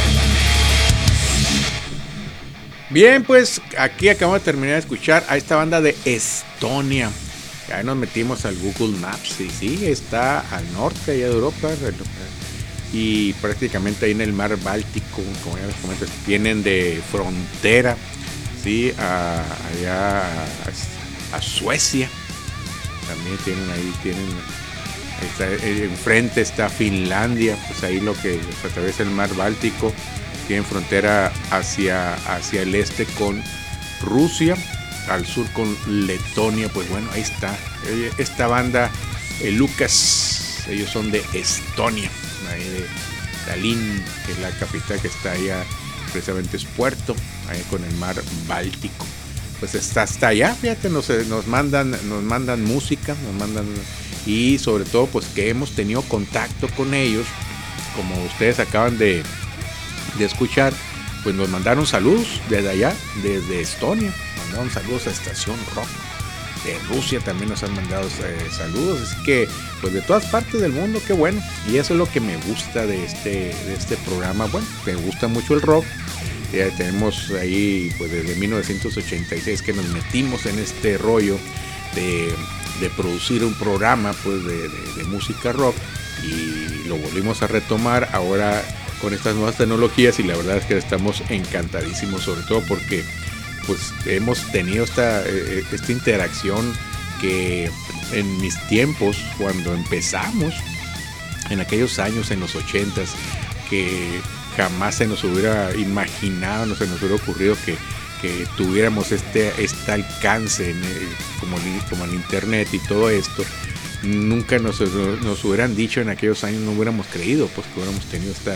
Bien, pues aquí acabamos de terminar de escuchar a esta banda de Estonia. Ya nos metimos al Google Maps y sí, está al norte allá de Europa y prácticamente ahí en el mar Báltico, como ya les comento, vienen de frontera, sí, a, allá a, a Suecia. También tienen ahí, tienen, está, enfrente está Finlandia, pues ahí lo que se atraviesa el mar Báltico. Tienen frontera hacia, hacia el este con Rusia, al sur con Letonia. Pues bueno, ahí está esta banda Elukas, ellos son de Estonia, ahí de Tallinn, que es la capital, que está allá, precisamente es puerto, ahí con el mar Báltico. Pues está hasta allá, fíjate, nos, nos mandan, nos mandan música, nos mandan, y sobre todo pues que hemos tenido contacto con ellos, como ustedes acaban de de escuchar, pues nos mandaron saludos desde allá, desde Estonia, mandaron saludos a Estación Rock. De Rusia también nos han mandado eh, saludos, así que pues de todas partes del mundo, qué bueno. Y eso es lo que me gusta de este, de este programa. Bueno, me gusta mucho el rock. Ya tenemos ahí pues desde mil novecientos ochenta y seis que nos metimos en este rollo de, de producir un programa pues de, de, de música rock, y lo volvimos a retomar ahora con estas nuevas tecnologías, y la verdad es que estamos encantadísimos, sobre todo porque pues hemos tenido esta, esta interacción que en mis tiempos, cuando empezamos, en aquellos años, en los ochentas, que jamás se nos hubiera imaginado, no se nos hubiera ocurrido que, que tuviéramos este, este alcance en el, como, como en internet y todo esto. Nunca nos, nos hubieran dicho en aquellos años, no hubiéramos creído pues que hubiéramos tenido esta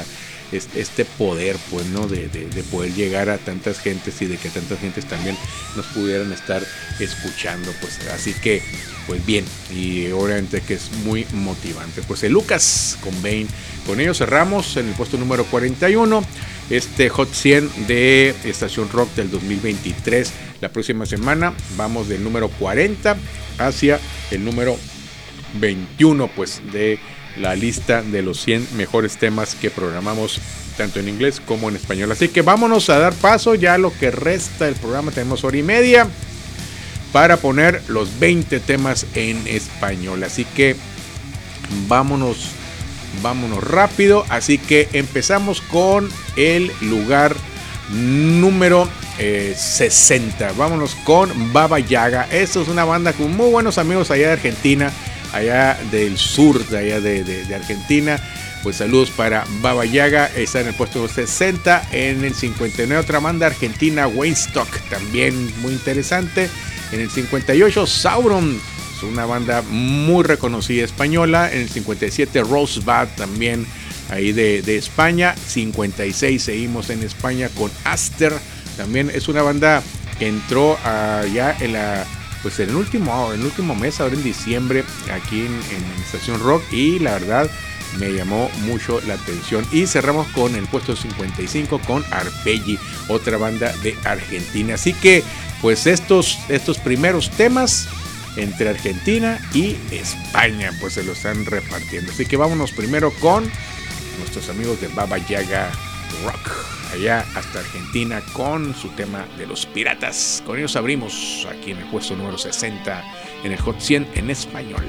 este, este poder, pues, ¿no? De, de, de poder llegar a tantas gentes y de que tantas gentes también nos pudieran estar escuchando, pues. Así que, pues bien, y obviamente que es muy motivante. Pues el Lucas con Bane, con ellos cerramos en el puesto número cuarenta y uno. Este Hot cien de Estación Rock del dos mil veintitrés. La próxima semana vamos del número cuarenta hacia el número veintiuno, pues, de la lista de los cien mejores temas que programamos tanto en inglés como en español. Así que vámonos a dar paso ya a lo que resta del programa. Tenemos hora y media para poner los veinte temas en español. Así que vámonos Vámonos rápido, así que empezamos con el lugar número eh, sesenta. Vámonos con Baba Yaga. Esto es una banda con muy buenos amigos allá de Argentina, allá del sur, de allá de, de, de Argentina. Pues saludos para Baba Yaga. Está en el puesto sesenta. En el cincuenta y nueve otra banda argentina, Weinstock, también muy interesante. En el cincuenta y ocho Sauron, una banda muy reconocida española. En el cincuenta y siete Rosebud, también ahí de, de España. cincuenta y seis seguimos en España con Aster, también es una banda que entró ya en la pues en el último en el último mes, ahora en diciembre, aquí en, en Estación Rock, y la verdad me llamó mucho la atención. Y cerramos con el puesto cincuenta y cinco con Arpeggi, otra banda de Argentina. Así que pues estos estos primeros temas entre Argentina y España pues se lo están repartiendo. Así que vámonos primero con nuestros amigos de Baba Yaga Rock, allá hasta Argentina, con su tema de los piratas. Con ellos abrimos aquí en el puesto número sesenta en el Hot cien en español.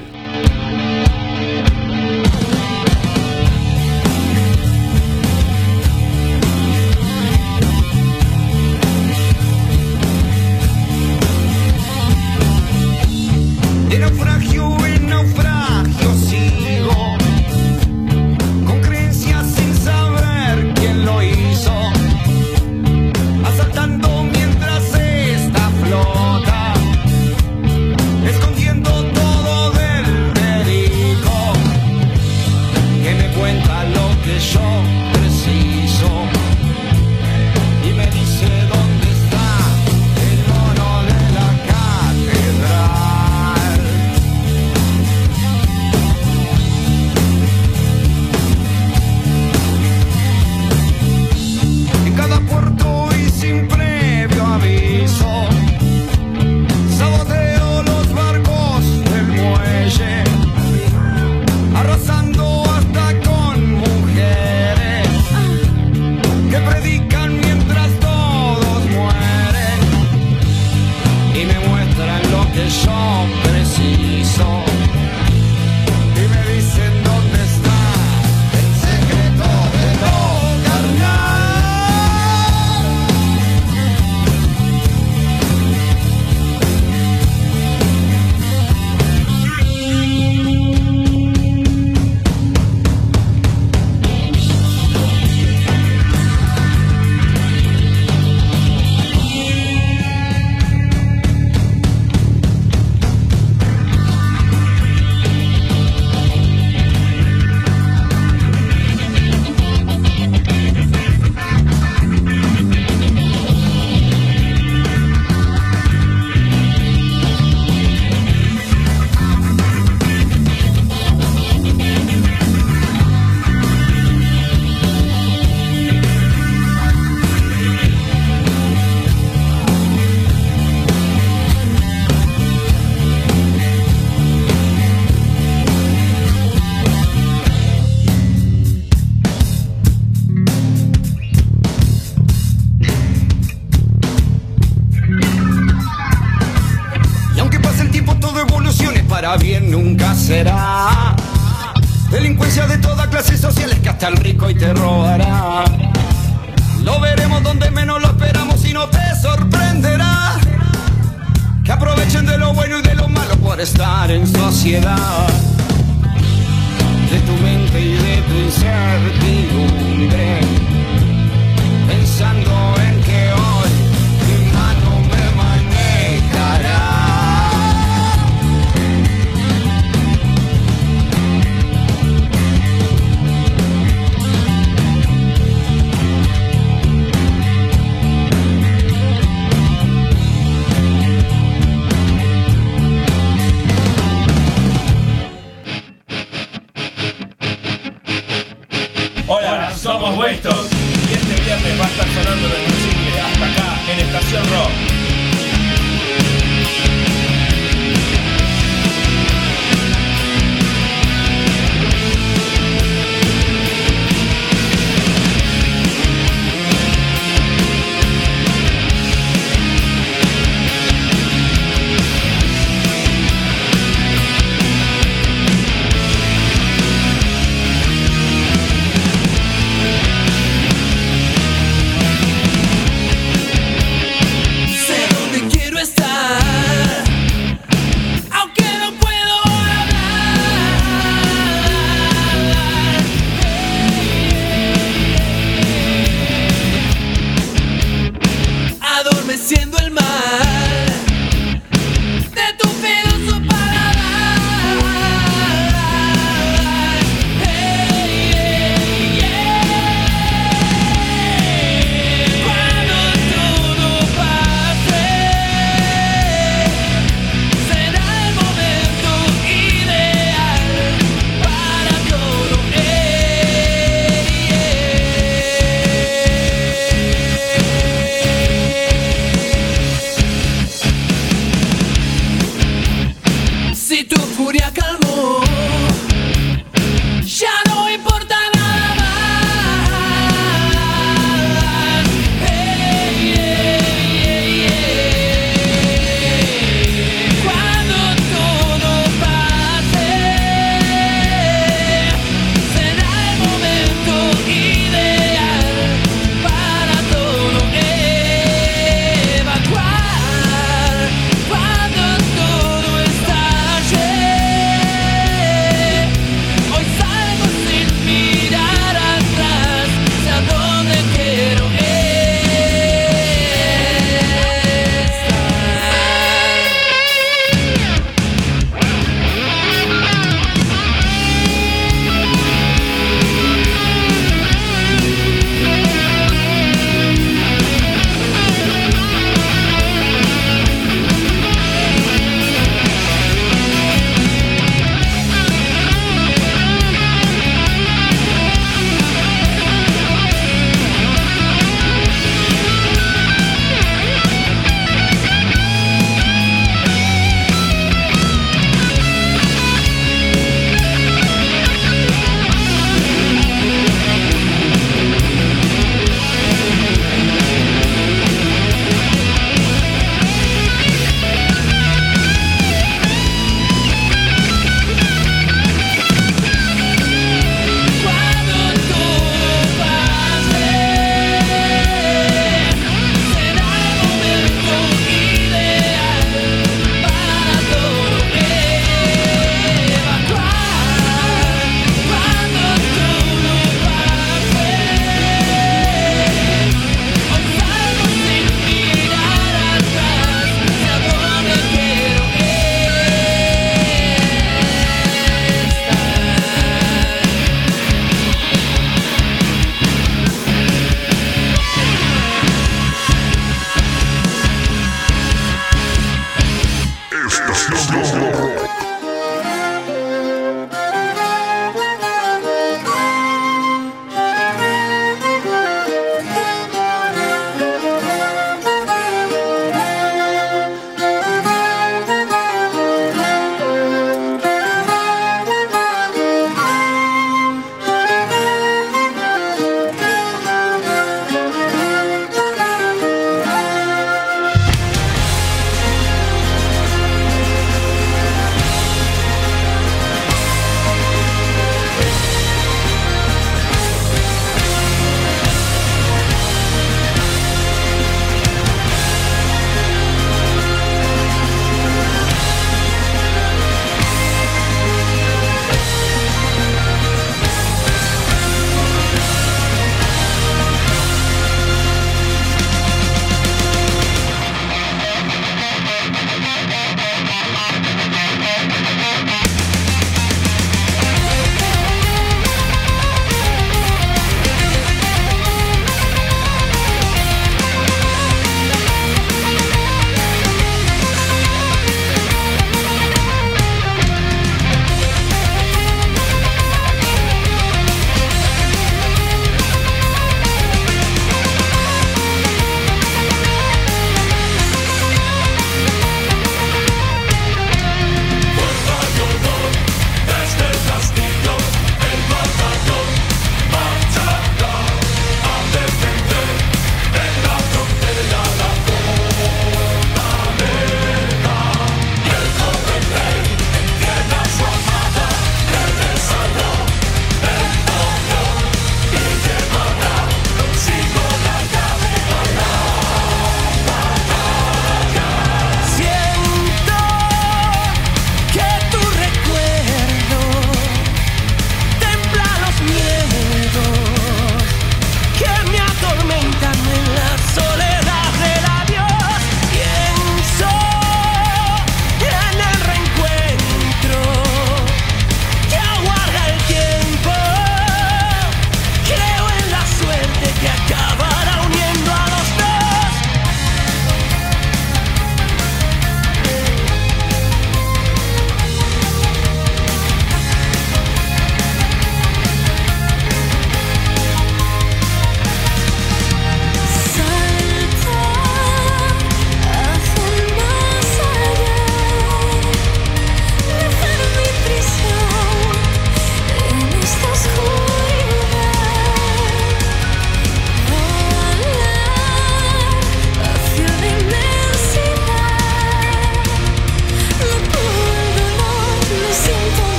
De naufragio en naufragio sigo, con creencias sin saber quién lo hizo, asaltando mientras esta flota, escondiendo todo del perico, que me cuenta lo que yo preciso y me dice dónde está el oro de la catedral. Puerto y sin previo aviso, saboteo los barcos del muelle, arrasando hasta con mujeres que predican mientras todos mueren y me muestran lo que yo preciso y me dicen dónde está el secreto de lo carnal. Para bien nunca será. Delincuencia de todas clases sociales que hasta el rico y te robará. Lo veremos donde menos lo esperamos y no te sorprenderá. Que aprovechen de lo bueno y de lo malo por estar en sociedad. De tu mente y de tu incertidumbre, pensando en que hoy mi mano me manejará. Somos Wasted y este viernes va a estar sonando nuestro single Hasta Acá en Estación Rock. Say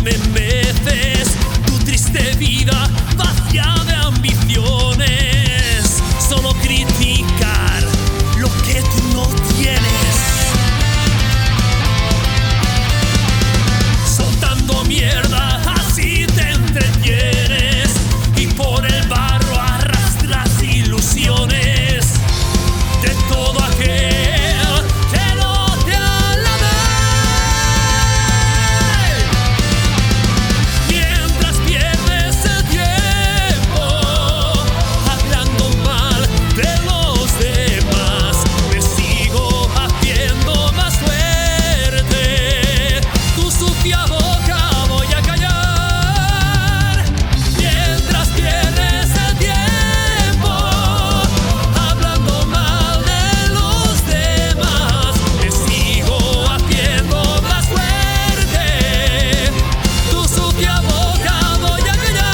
me meces tu triste vida vacía de ambiciones. Solo criticar lo que tú no tienes. Soltando mierda, así te entretienes. Y por el barro arrastras ilusiones de todo aquel que no te alabe. Mientras pierdes el tiempo hablando mal de los demás, me sigo haciendo más fuerte. Tu sucia boca voy a callar. Mientras pierdes el tiempo hablando mal de los demás, me sigo haciendo más fuerte. Tu sucia boca voy a callar.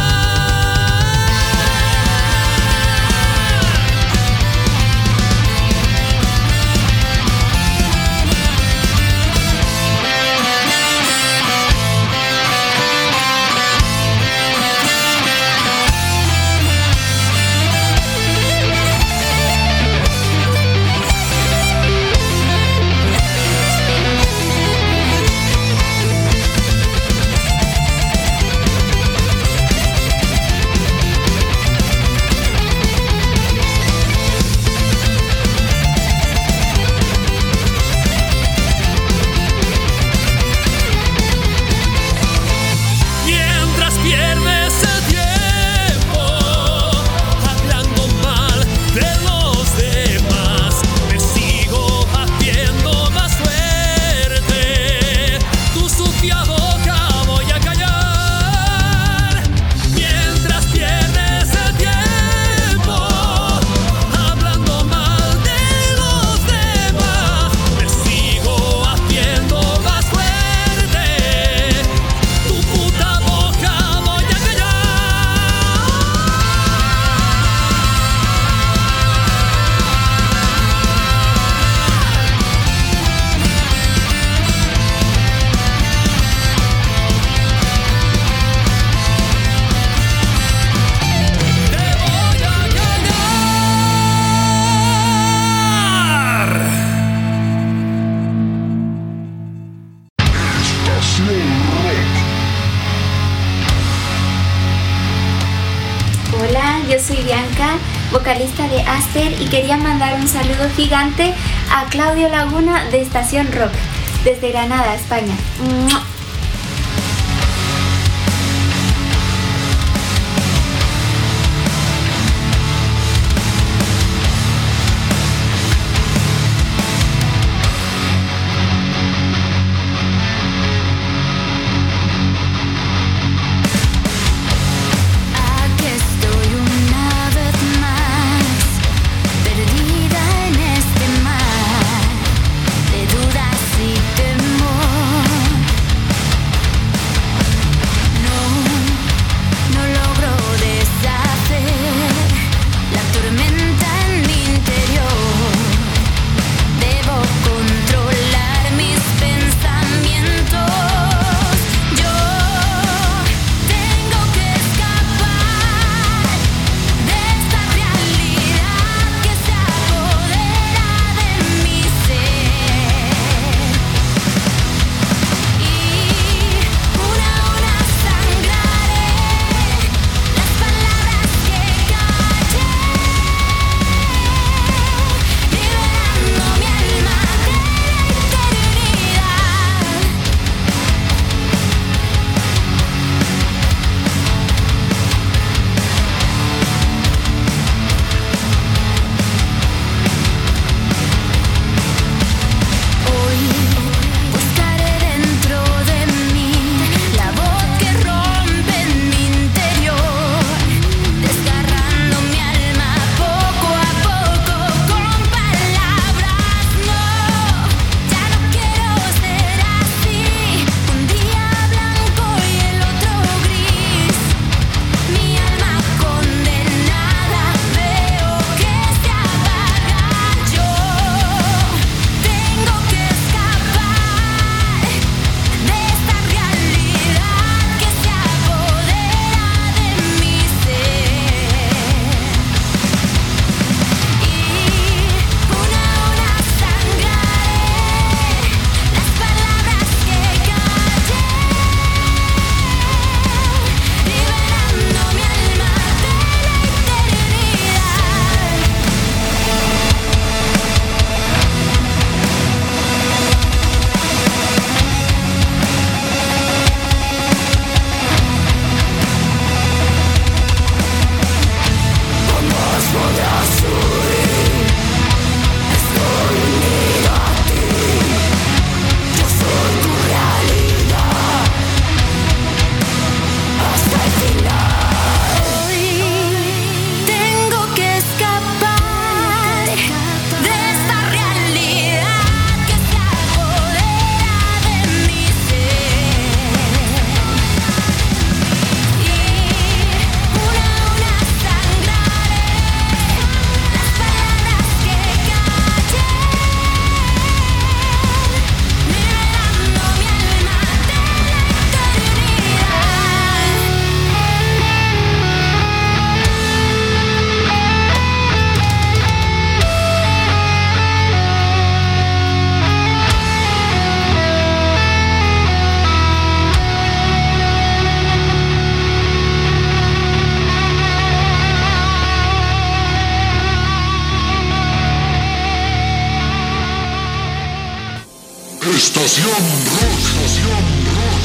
Mientras pierdes el tiempo hablando mal de los demás, me sigo haciendo más fuerte. Tu sucia boca voy a callar. Mientras pierdes el tiempo hablando mal de los demás, me sigo haciendo más fuerte. Tu puta boca voy a callar. Hola, yo soy Bianca, vocalista de Aster, y quería mandar un saludo gigante a Claudio Laguna de Estación Rock, desde Granada, España. ¡Mua! Aquí estoy una vez más, perdida en este mar de dudas y temor. Estación Rock, Estación Rock.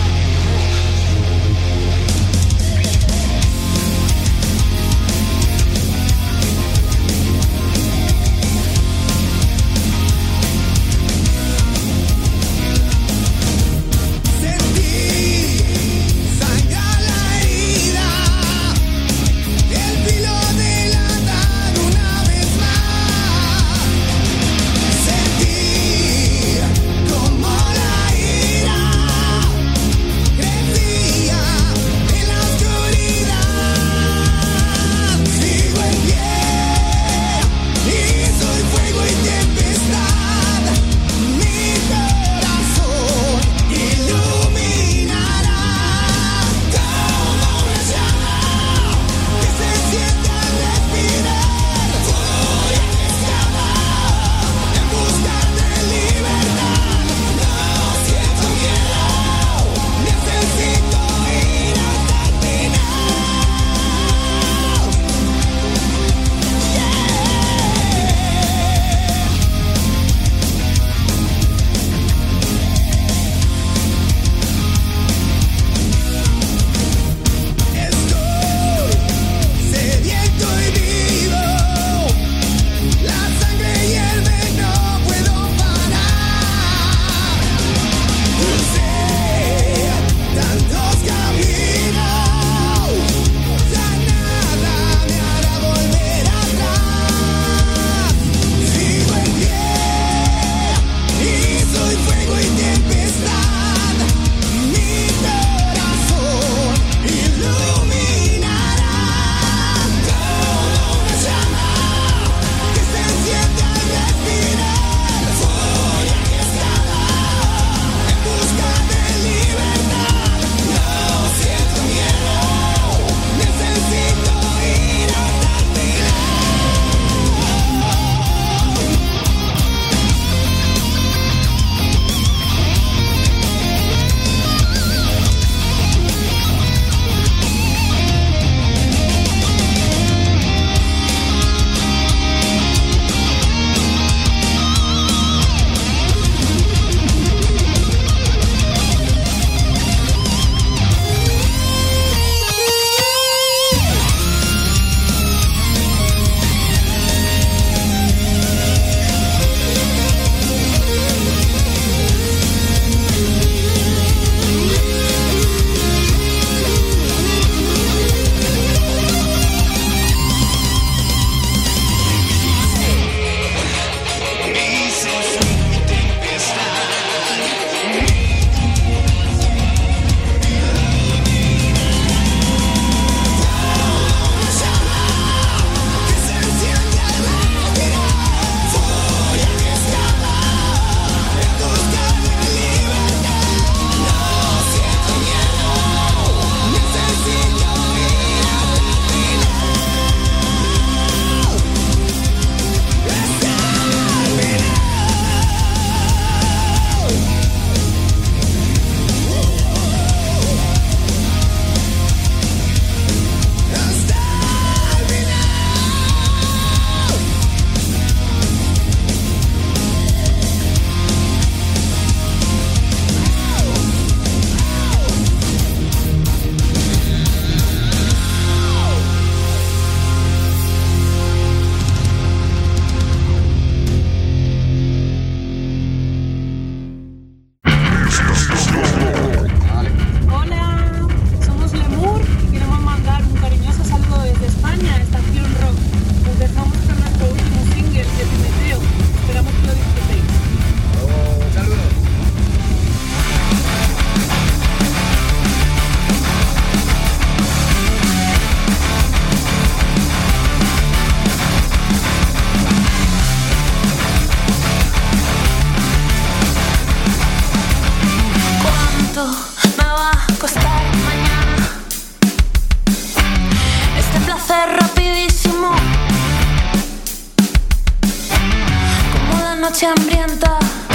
noche hambrienta,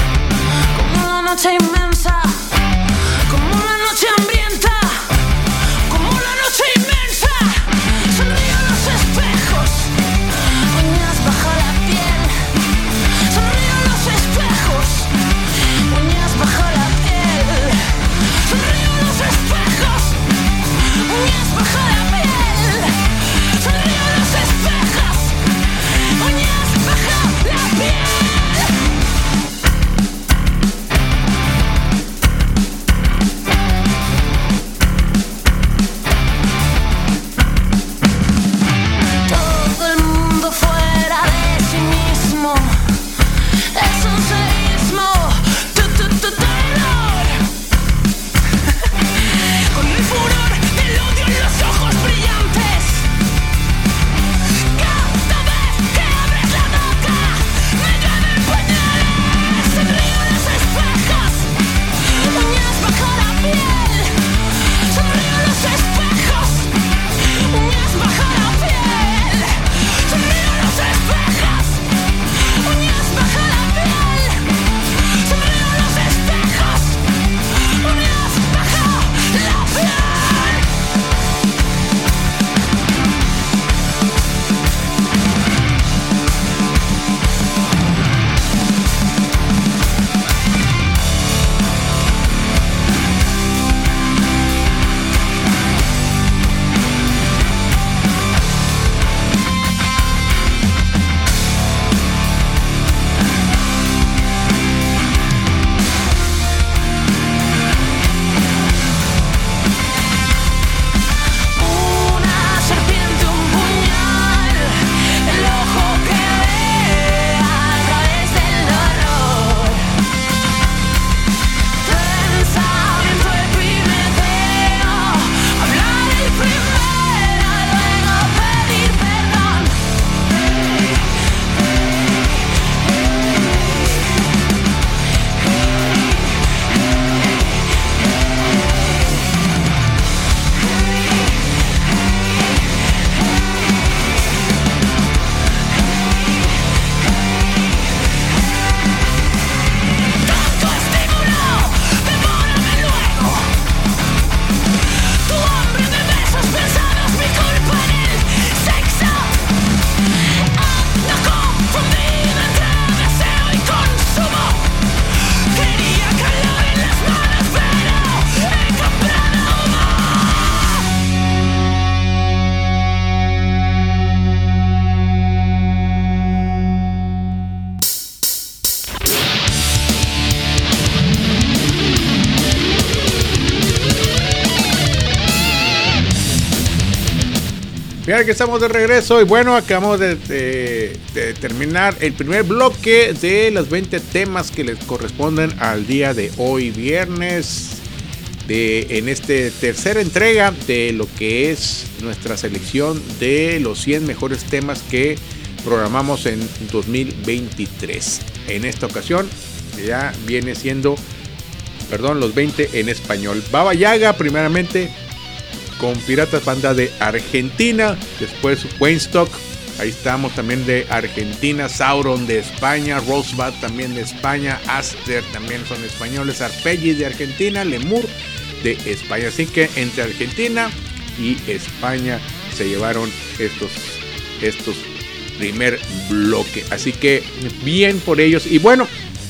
como la noche inmensa, como la noche hambrienta, como la noche inmensa. Sonrío a los espejos, uñas bajo la piel. Sonrío a los espejos, uñas Mira que estamos de regreso y bueno, acabamos de, de, de terminar el primer bloque de los veinte temas que les corresponden al día de hoy, viernes, de, en esta tercera entrega de lo que es nuestra selección de los cien mejores temas que programamos en dos mil veintitrés. En esta ocasión ya viene siendo, perdón, los veinte en español. Baba Yaga primeramente con Piratas, banda de Argentina. Después Weinstock, ahí estamos, también de Argentina. Sauron de España. Rosebud también de España. Aster también son españoles. Arpeggi de Argentina. Lemur de España. Así que entre Argentina y España se llevaron estos, estos primer bloque. Así que bien por ellos. Y bueno,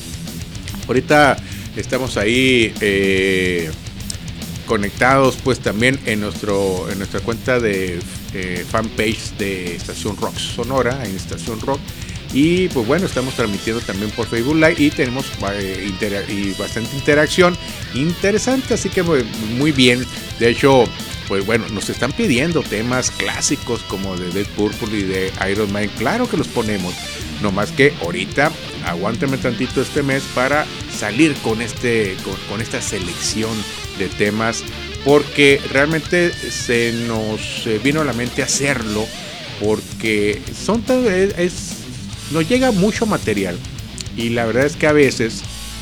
ahorita estamos ahí eh, conectados pues también en nuestro en nuestra cuenta de eh, fanpage de Estación Rock Sonora, en Estación Rock, y pues bueno, estamos transmitiendo también por Facebook Live y tenemos eh, intera- y bastante interacción interesante, así que muy, muy bien. De hecho, pues bueno, nos están pidiendo temas clásicos como de Deep Purple y de Iron Man. Claro que los ponemos, no más que ahorita aguánteme tantito este mes para salir con este con, con esta selección de temas, porque realmente se nos vino a la mente hacerlo, porque son es, es nos llega mucho material y la verdad es que a veces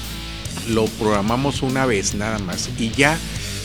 lo programamos una vez nada más y ya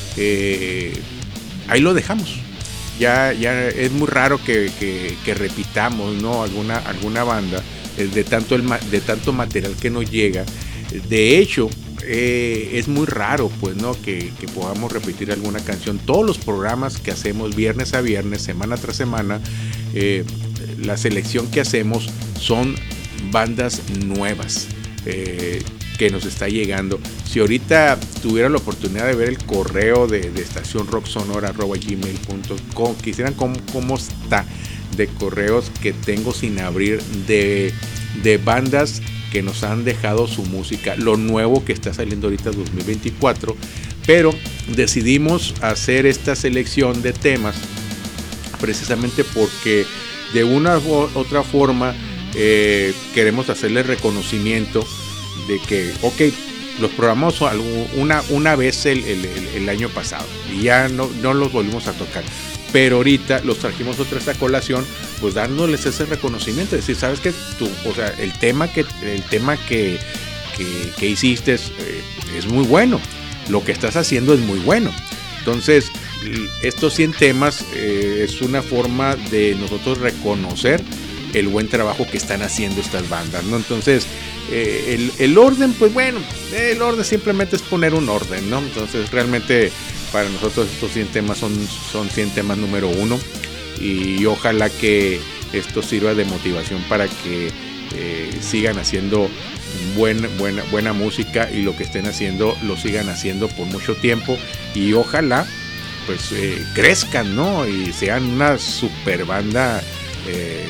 eh, ahí lo dejamos. Ya, ya es muy raro que, que, que repitamos, ¿no? alguna, alguna banda de tanto, el, de tanto material que nos llega. De hecho, eh, es muy raro pues, ¿no? que, que podamos repetir alguna canción. Todos los programas que hacemos viernes a viernes, semana tras semana, eh, la selección que hacemos son bandas nuevas eh, que nos está llegando. Si ahorita tuviera la oportunidad de ver el correo de, de estación rock sonora arroba gmail punto com, quisieran cómo, cómo está de correos que tengo sin abrir de, de bandas que nos han dejado su música, lo nuevo que está saliendo ahorita dos mil veinticuatro, pero decidimos hacer esta selección de temas precisamente porque de una u otra forma eh, queremos hacerle reconocimiento de que, ok, los programamos una, una vez el, el, el año pasado y ya no, no los volvimos a tocar, pero ahorita los trajimos otra vez a colación, pues dándoles ese reconocimiento, decir, sabes que tú, o sea, el tema que el tema que, que, que hiciste es, eh, es muy bueno, lo que estás haciendo es muy bueno. Entonces, estos cien temas eh, es una forma de nosotros reconocer el buen trabajo que están haciendo estas bandas, ¿no? Entonces, eh, el, el orden, pues bueno, el orden simplemente es poner un orden, ¿no? Entonces, realmente para nosotros estos cien temas son, son cien temas número uno y ojalá que esto sirva de motivación para que eh, sigan haciendo buen, buena, buena música y lo que estén haciendo lo sigan haciendo por mucho tiempo y ojalá pues eh, crezcan, ¿no? Y sean una super banda eh,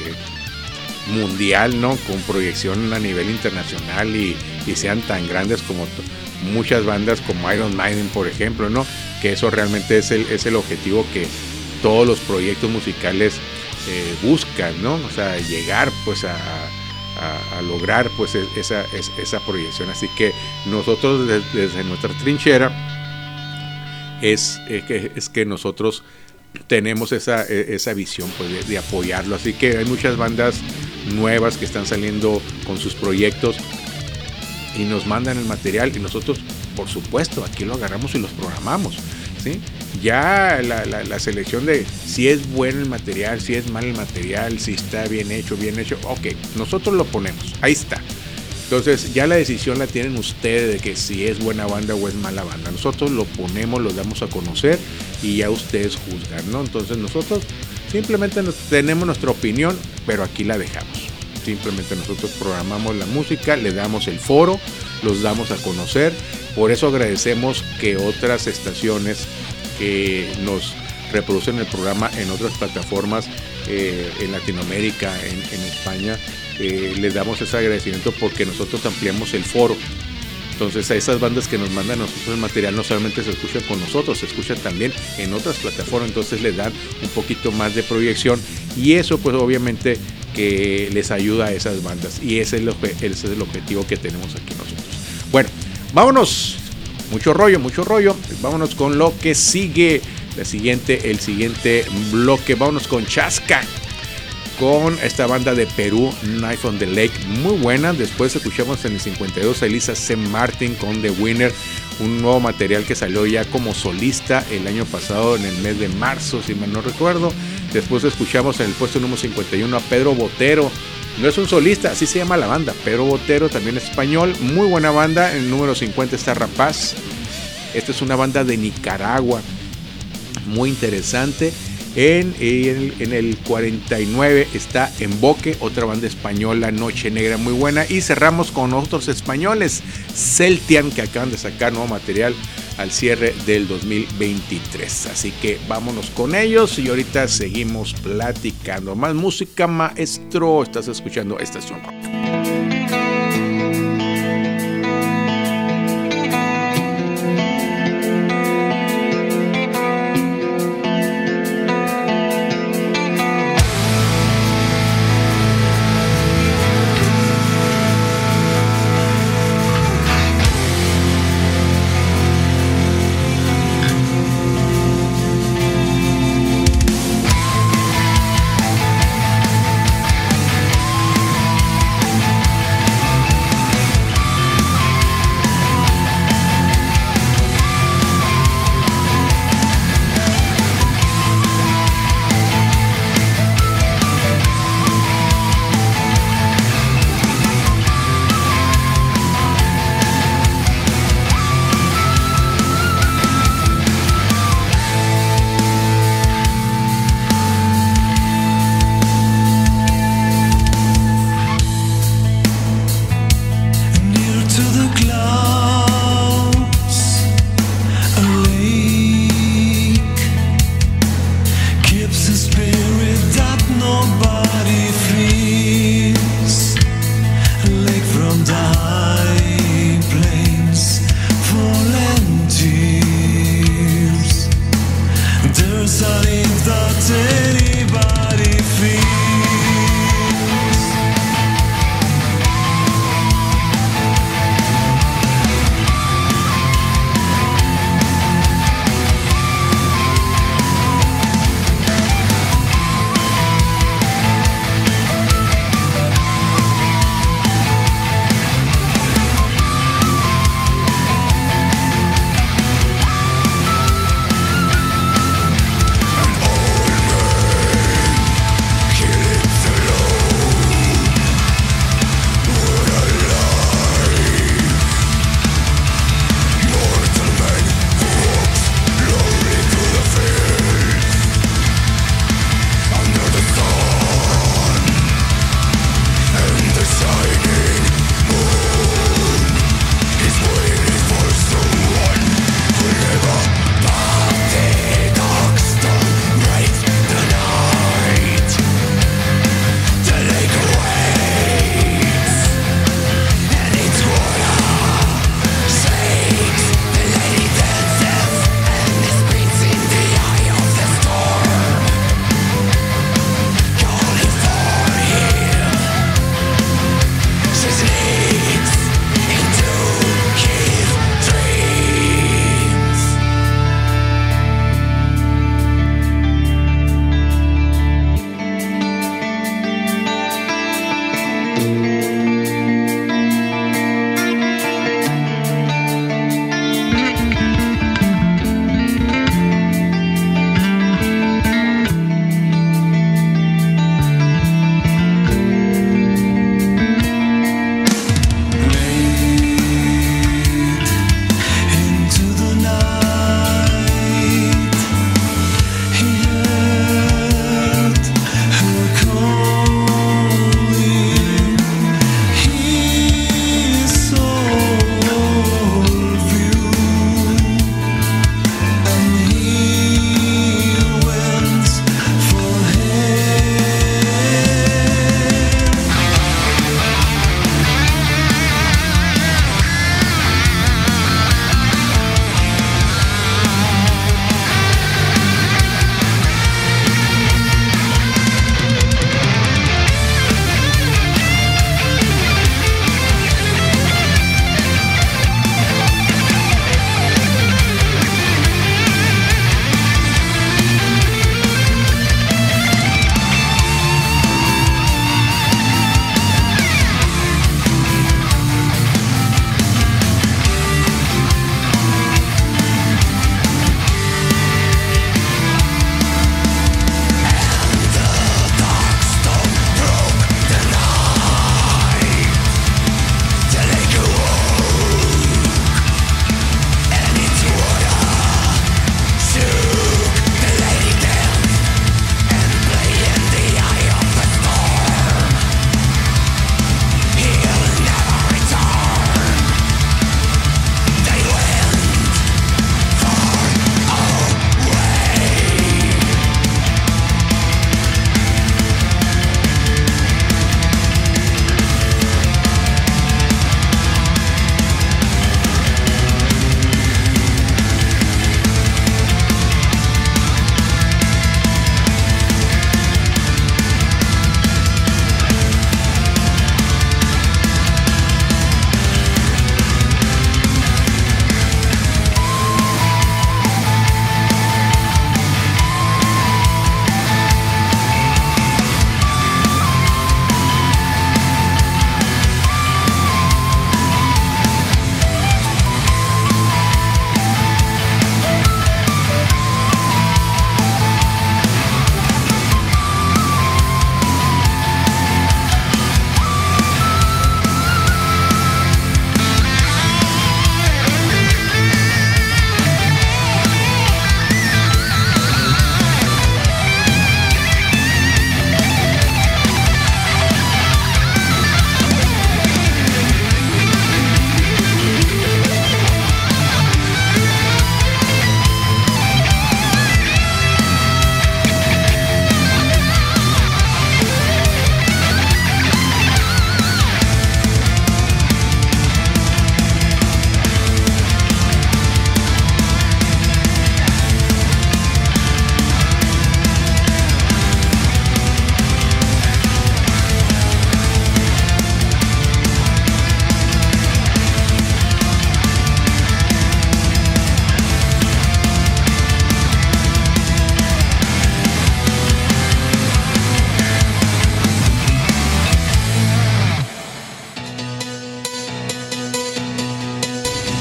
mundial, ¿no? Con proyección a nivel internacional y, y sean tan grandes como t- muchas bandas como Iron Maiden, por ejemplo, ¿no? Que eso realmente es el, es el objetivo que todos los proyectos musicales eh, buscan, ¿no? O sea, llegar pues a, a, a lograr pues esa, esa, esa proyección. Así que nosotros desde, desde nuestra trinchera es, es, que, es que nosotros tenemos esa, esa visión pues, de, de apoyarlo. Así que hay muchas bandas nuevas que están saliendo con sus proyectos y nos mandan el material y nosotros, por supuesto, aquí lo agarramos y los programamos, ¿sí? Ya la, la, la selección de si es bueno el material, si es mal el material, si está bien hecho, bien hecho, ok, nosotros lo ponemos, ahí está. Entonces ya la decisión la tienen ustedes de que si es buena banda o es mala banda. Nosotros lo ponemos, lo damos a conocer y ya ustedes juzgan, ¿no? Entonces nosotros simplemente nos, tenemos nuestra opinión, pero aquí la dejamos. Simplemente nosotros programamos la música, le damos el foro, los damos a conocer. Por eso agradecemos que otras estaciones que nos reproducen el programa en otras plataformas, eh, en Latinoamérica, en, en España, eh, les damos ese agradecimiento porque nosotros ampliamos el foro Entonces a esas bandas que nos mandan a nosotros el material no solamente se escuchan con nosotros, se escuchan también en otras plataformas, entonces le dan un poquito más de proyección y eso pues obviamente que les ayuda a esas bandas y ese es el, ese es el objetivo que tenemos aquí nosotros. Bueno, vámonos, mucho rollo, mucho rollo, vámonos con lo que sigue, la siguiente, el siguiente bloque, vámonos con Chasca, con esta banda de Perú, Knife on the Lake, muy buena. Después escuchamos en el cincuenta y dos a Elisa C. Martin con The Winner, un nuevo material que salió ya como solista el año pasado en el mes de marzo, si mal no recuerdo. Después escuchamos en el puesto número cincuenta y uno a Pedro Botero, no es un solista, así se llama la banda, Pedro Botero, también es español, muy buena banda. En el número cincuenta está Rapaz, esta es una banda de Nicaragua, muy interesante. En, en, en el cuarenta y nueve está Emboque, otra banda española, Noche Negra, muy buena. Y cerramos con otros españoles, Celtian, que acaban de sacar nuevo material al cierre del dos mil veintitrés. Así que vámonos con ellos y ahorita seguimos platicando. Más música, maestro. Estás escuchando Estación Rock. We'll be right back.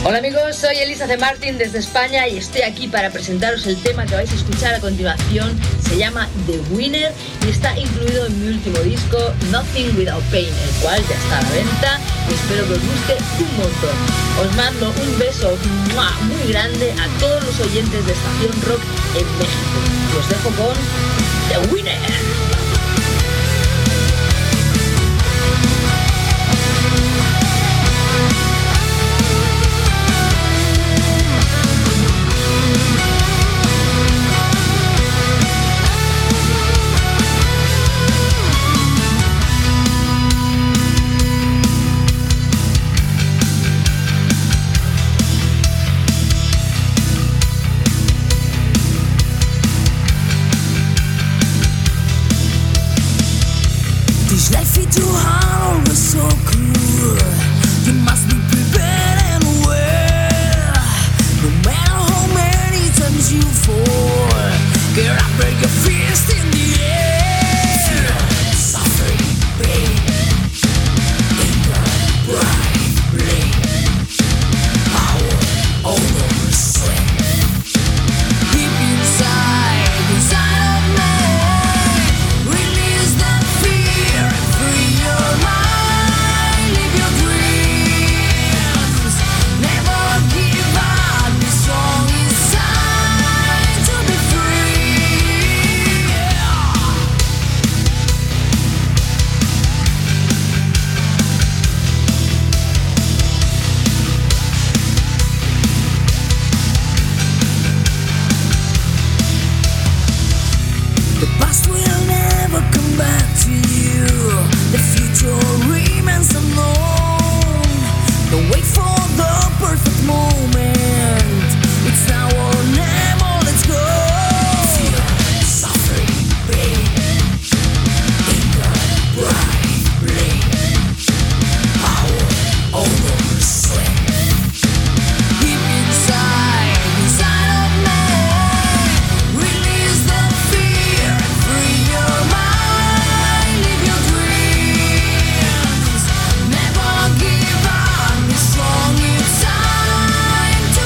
Hola amigos, soy Elisa C. Martin desde España y estoy aquí para presentaros el tema que vais a escuchar a continuación. Se llama The Winner y está incluido en mi último disco Nothing Without Pain, el cual ya está a la venta y espero que os guste un montón. Os mando un beso muy grande a todos los oyentes de Estación Rock en México y os dejo con The Winner. This life is too hard, always so cruel. You must be prepared and aware. No matter how many times you fall, get up, break your fist in the air. Suffering, pain, anger, pride, blame, power, honor, strength. Deep inside, inside of me, release the fear and free your mind. Live your dreams. Never give up. Be strong inside to be free. The past will never come back to you. The future remains unknown. Don't wait for the perfect moment. It's now or never. Let's go. Fear, suffering, pain, anger, pride, blame, power, honor, strength. Deep inside, inside of me, release the fear and free your mind. Live your dreams. Never give up. Be strong inside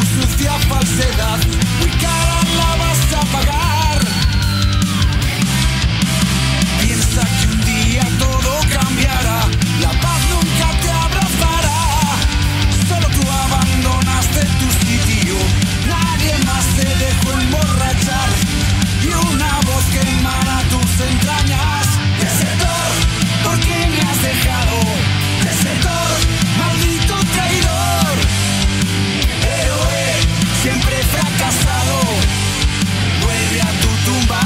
sucia falsedad, muy cara la vas a pagar. Piensa que un día todo cambiará, la paz nunca te abrazará. Solo tú abandonaste tu sitio, nadie más te dejó emborrachar. Y una voz que emana tus entrañas: desertor, ¿por qué me has dejado? Desertor, maldito traidor. Héroe, siempre fracasado, vuelve a tu tumba.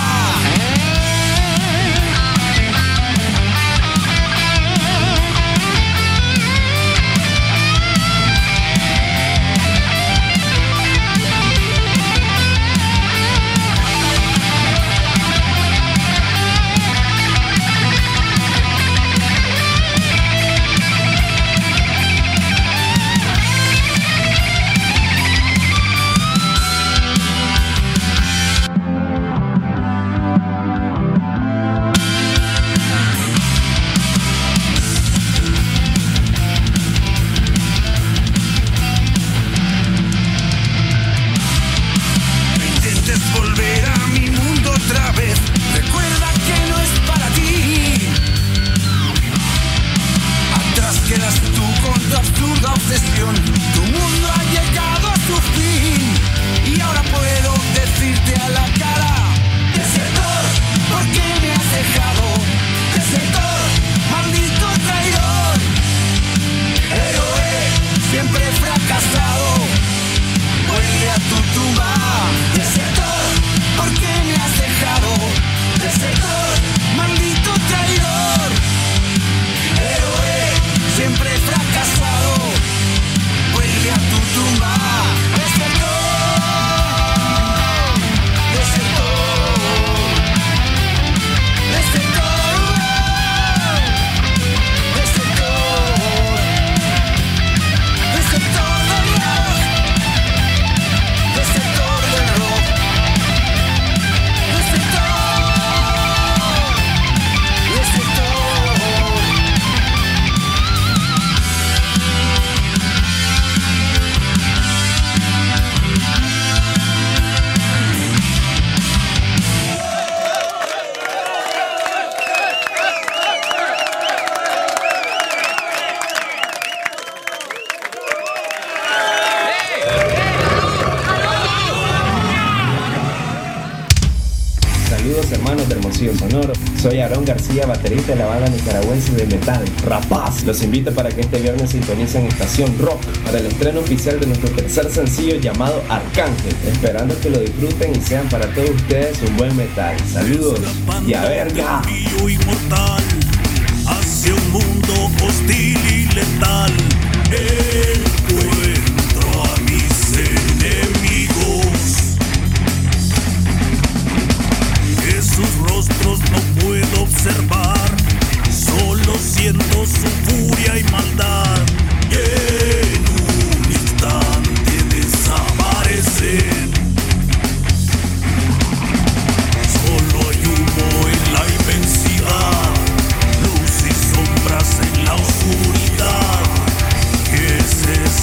Tu mundo ha llegado a su fin y ahora puedo decirte a la cara: desertor, ¿por qué me has dejado? Desertor, maldito traidor. Héroe, siempre fracasado, vuelve a tu tumba. Desertor, ¿por qué me has dejado? Desertor, maldito traidor. Héroe, siempre fracasado, vuelve a tu tumba. Desertor, desertor, desertor, desertor, desertor del rock, desertor del rock, desertor, desertor. Saludos hermanos de Hermosillo Sonoro, soy Aarón García, baterista de la banda nicaragüense de metal Rapaz. Los invito para que este viernes sintonicen Estación Rock para el estreno oficial de nuestro tercer sencillo llamado Arcángel, esperando que lo disfruten y sean para todos ustedes un buen metal. Saludos y a verga. Inmortal hacia un mundo hostil y letal. Encuentro a mis enemigos, que sus rostros no puedo observar, solo siento su furia y maldad. Y en un instante desaparecen. Solo hay humo en la inmensidad, luz y sombras en la oscuridad. ¿Qué es eso?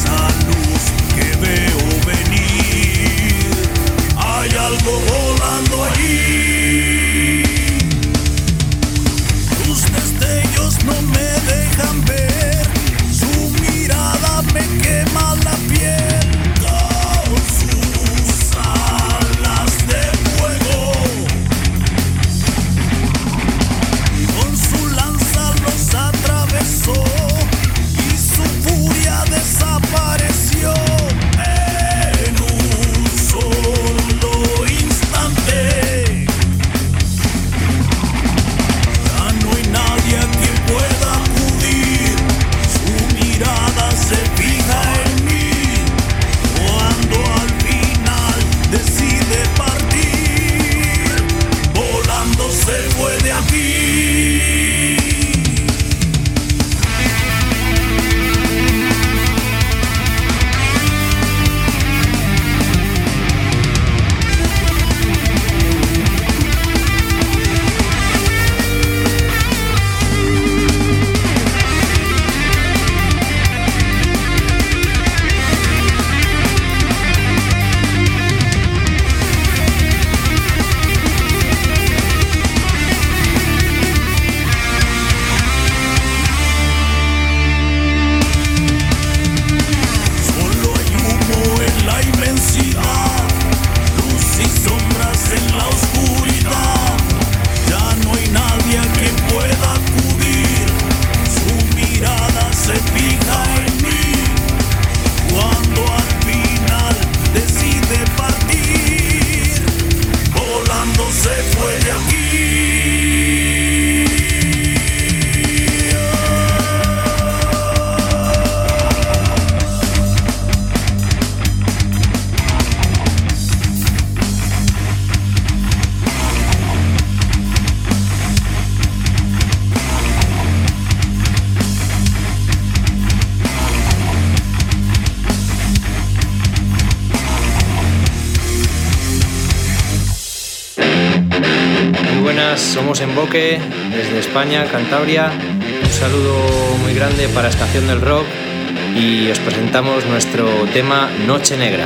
buenas, somos Emboque desde España, Cantabria. Un saludo muy grande para Estación del Rock y os presentamos nuestro tema Noche Negra.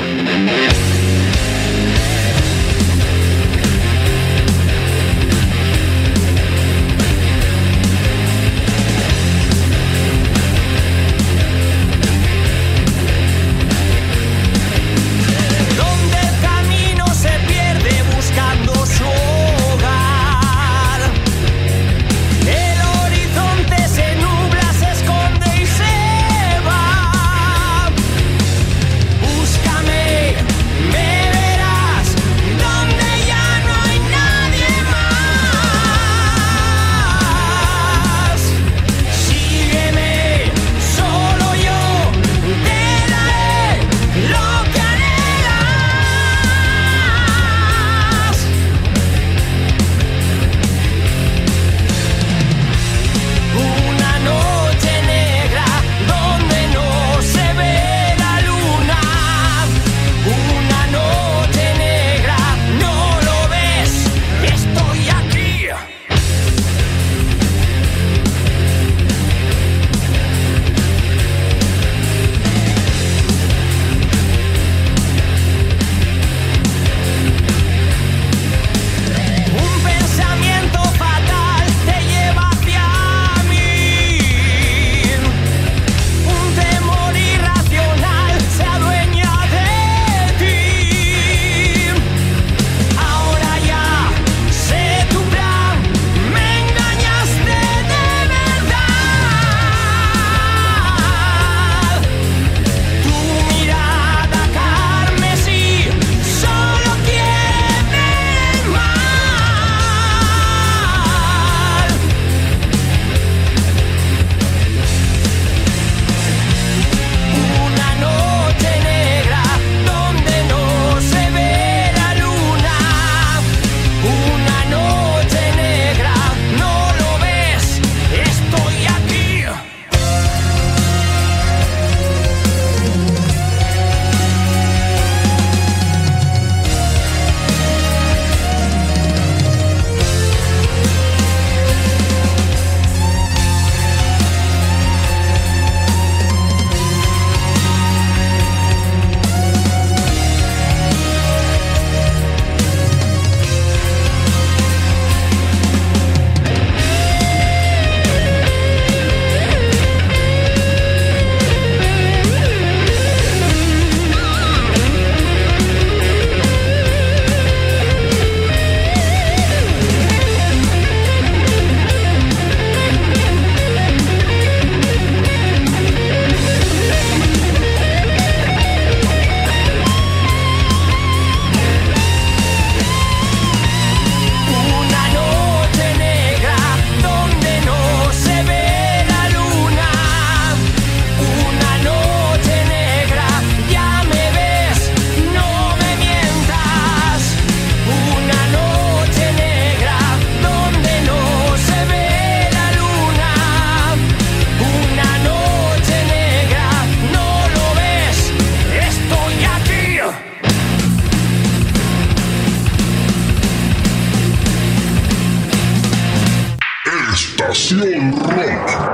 Estación Rock.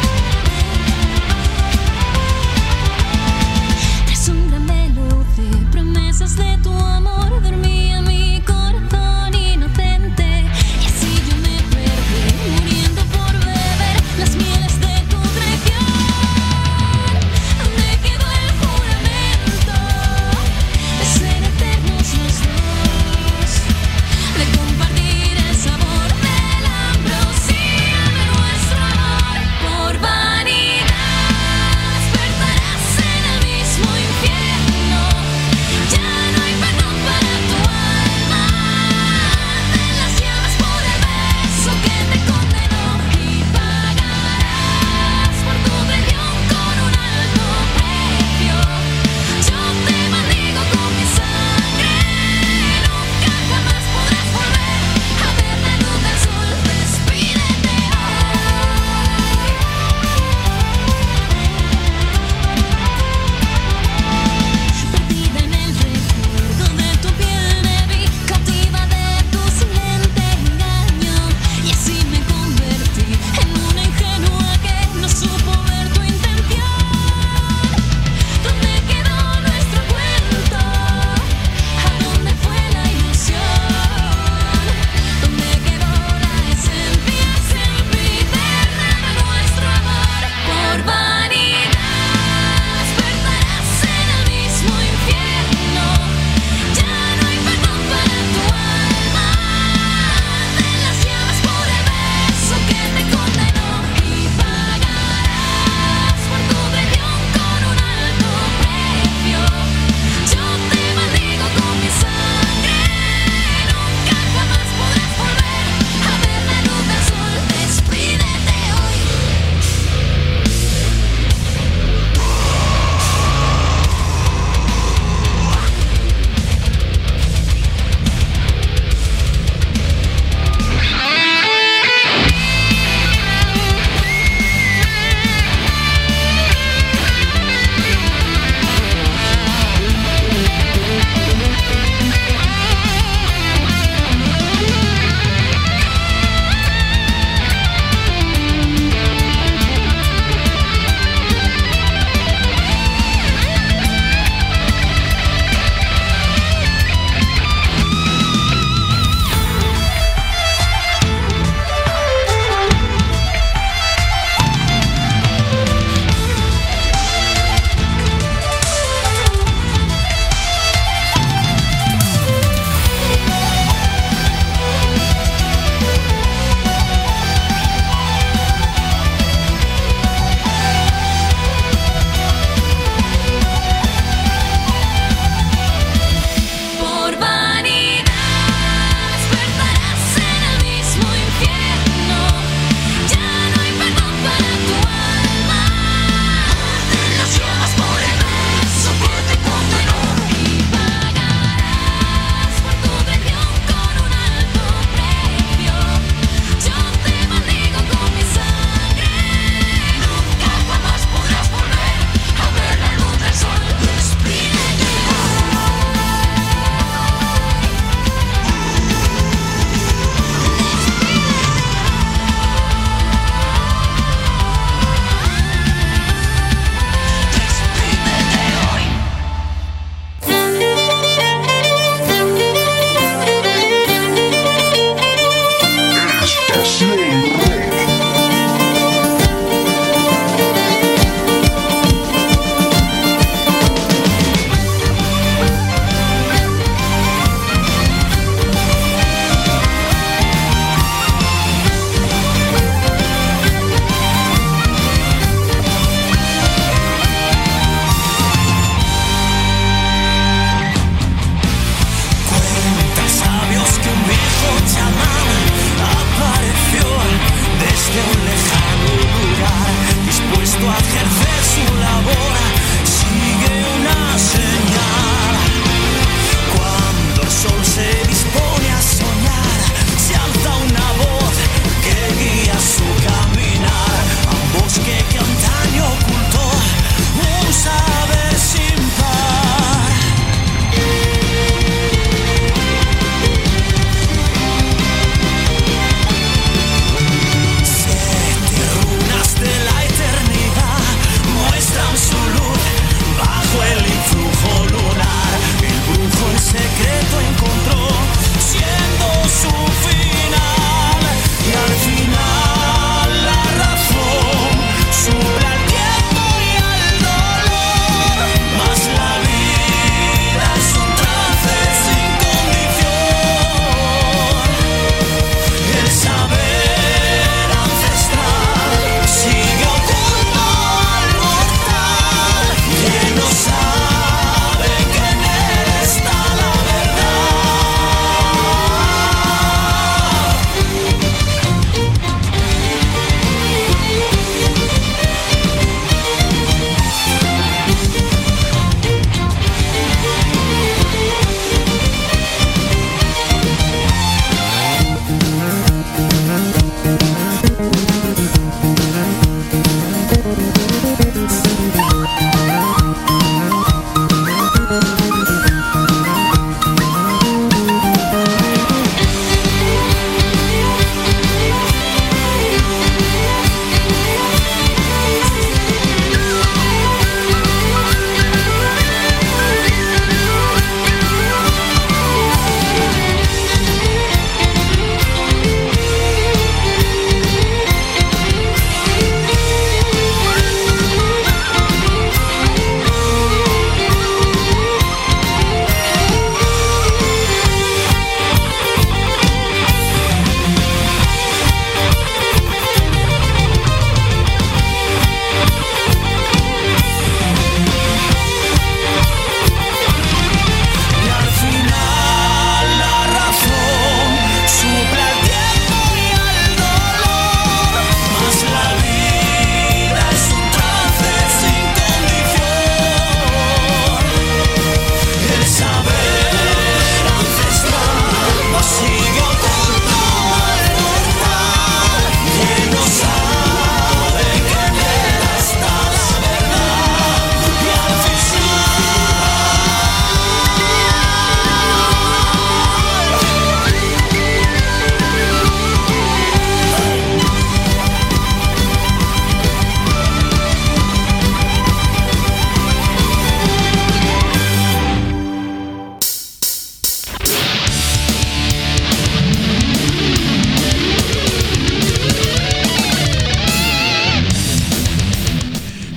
Es un gran velo de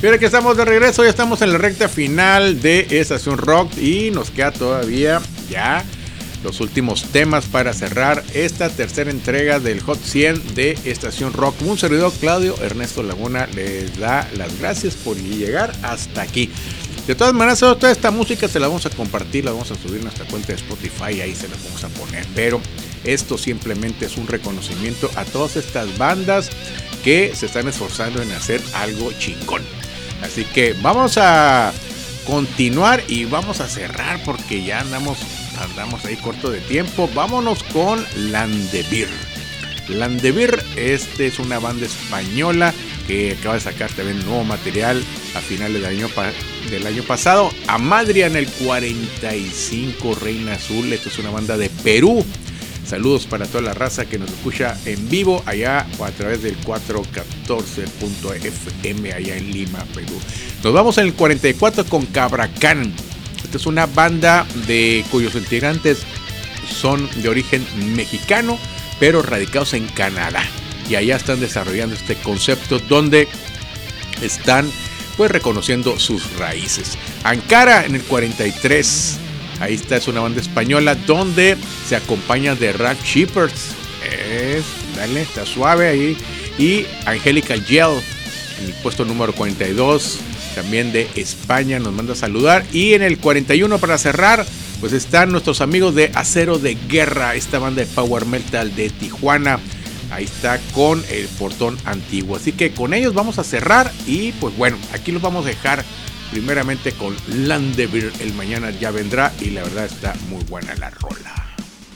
Mira que estamos de regreso, ya estamos en la recta final de Estación Rock y nos queda todavía ya los últimos temas para cerrar esta tercera entrega del Hot cien de Estación Rock. Un servidor, Claudio Ernesto Laguna, les da las gracias por llegar hasta aquí. De todas maneras, toda esta música se la vamos a compartir, la vamos a subir a nuestra cuenta de Spotify y ahí se la vamos a poner. Pero esto simplemente es un reconocimiento a todas estas bandas que se están esforzando en hacer algo chingón. Así que vamos a continuar y vamos a cerrar porque ya andamos, andamos ahí corto de tiempo. Vámonos con Landebir. Landebir, este es una banda española que acaba de sacar también nuevo material a finales del año, pa- del año pasado. Amadria en el cuarenta y cinco, Reina Azul. Esto es una banda de Perú. Saludos para toda la raza que nos escucha en vivo allá o a través del cuatrocientos catorce punto efe eme allá en Lima, Perú. Nos vamos en el cuarenta y cuatro con Cabracán. Esta es una banda de cuyos integrantes son de origen mexicano, pero radicados en Canadá. Y allá están desarrollando este concepto donde están pues reconociendo sus raíces. Ankara en el cuarenta y tres. Ahí está, es una banda española donde se acompaña de Rap Shepherds. Es, dale, está suave ahí. Y Angélica Yell en el puesto número cuarenta y dos, también de España, nos manda a saludar. Y en el cuarenta y uno, para cerrar, pues están nuestros amigos de Acero de Guerra, esta banda de power metal de Tijuana. Ahí está con el Portón Antiguo. Así que con ellos vamos a cerrar. Y pues bueno, aquí los vamos a dejar primeramente con Landebir, el Mañana Ya Vendrá, y la verdad está muy buena la rola.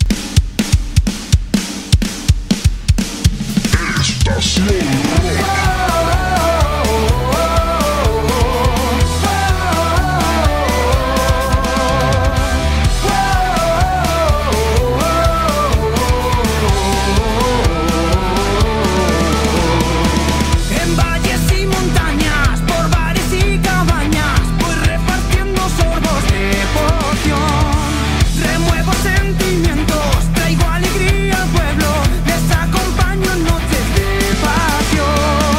Estación Traigo alegría al pueblo, les acompaño en noches de pasión.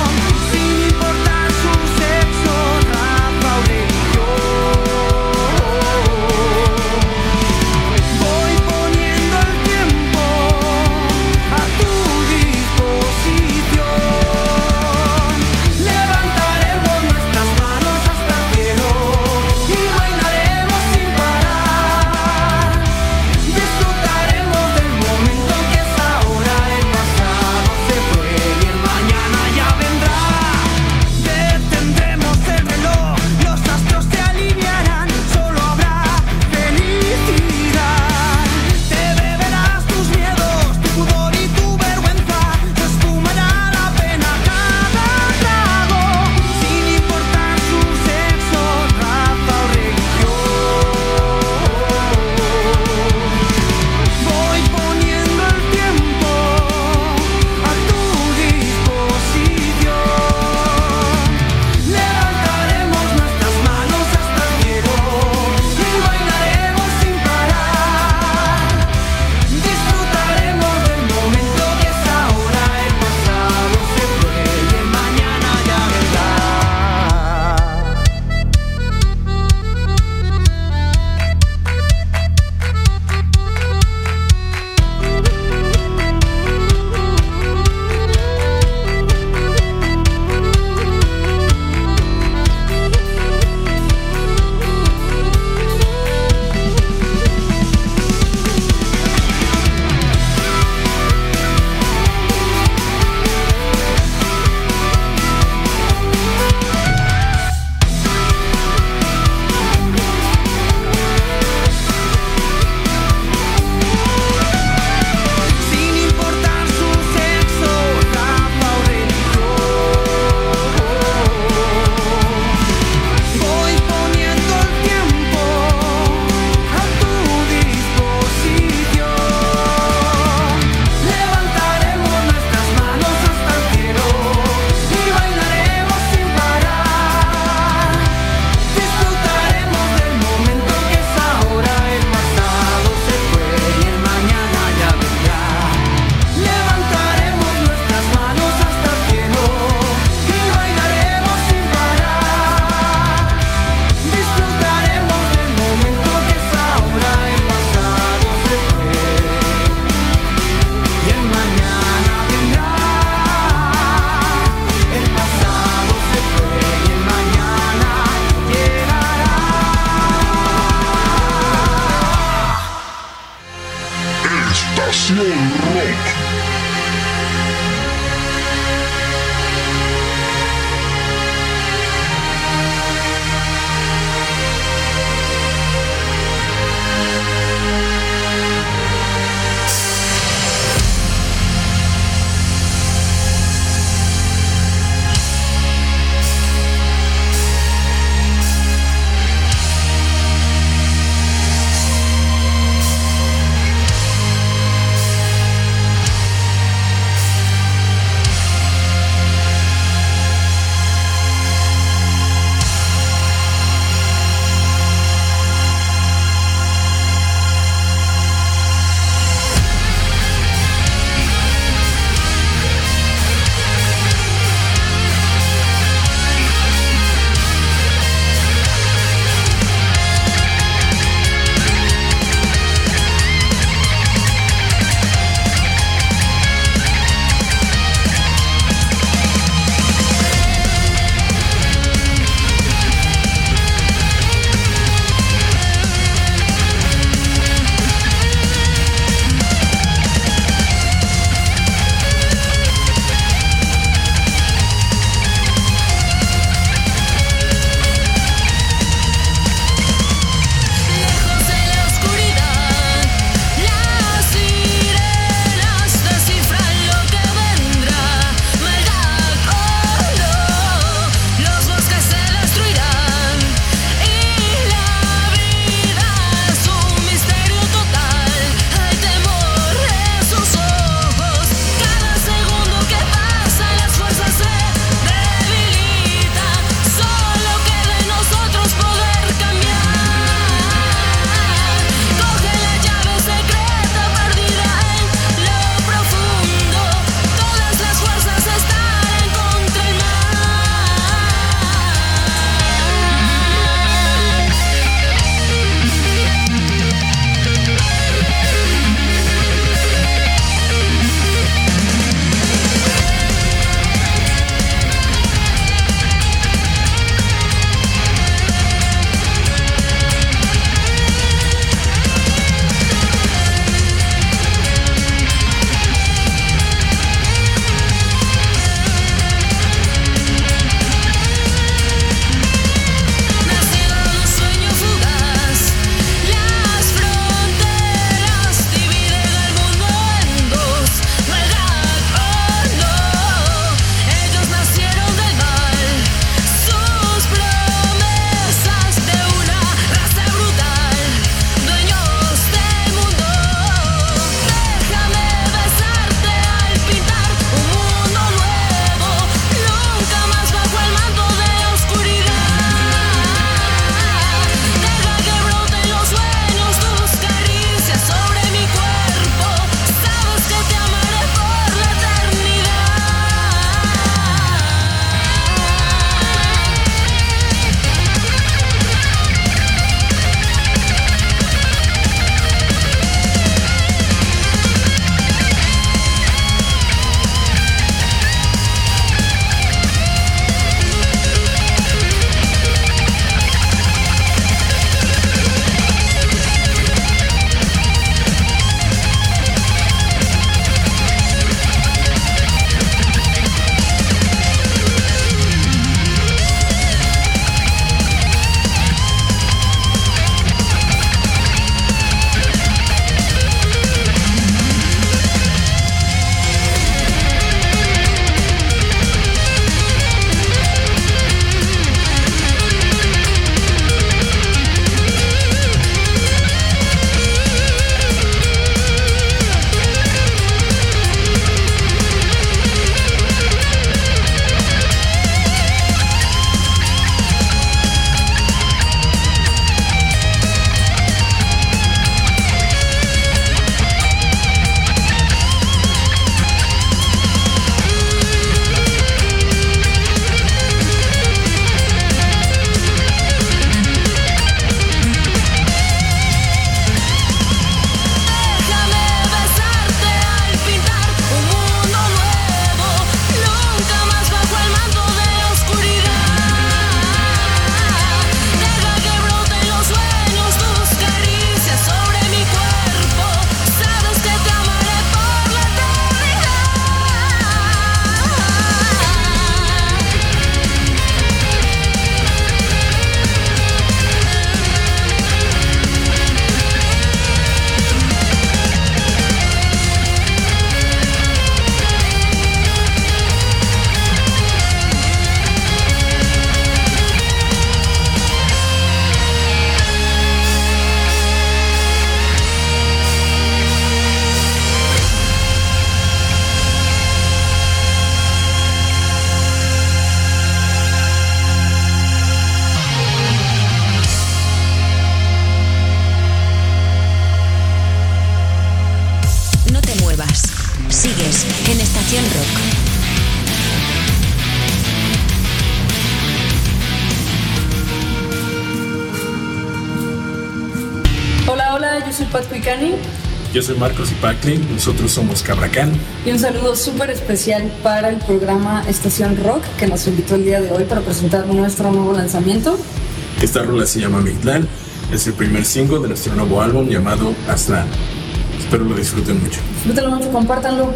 Pat Cuicani. Yo soy Marcos Ipacli, nosotros somos Cabracán. Y un saludo súper especial para el programa Estación Rock, que nos invitó el día de hoy para presentar nuestro nuevo lanzamiento. Esta rola se llama Mictlán, es el primer single de nuestro nuevo álbum llamado Aztlán. Espero lo disfruten mucho. Disfrútenlo mucho, compártanlo.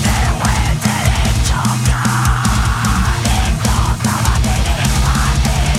Toca,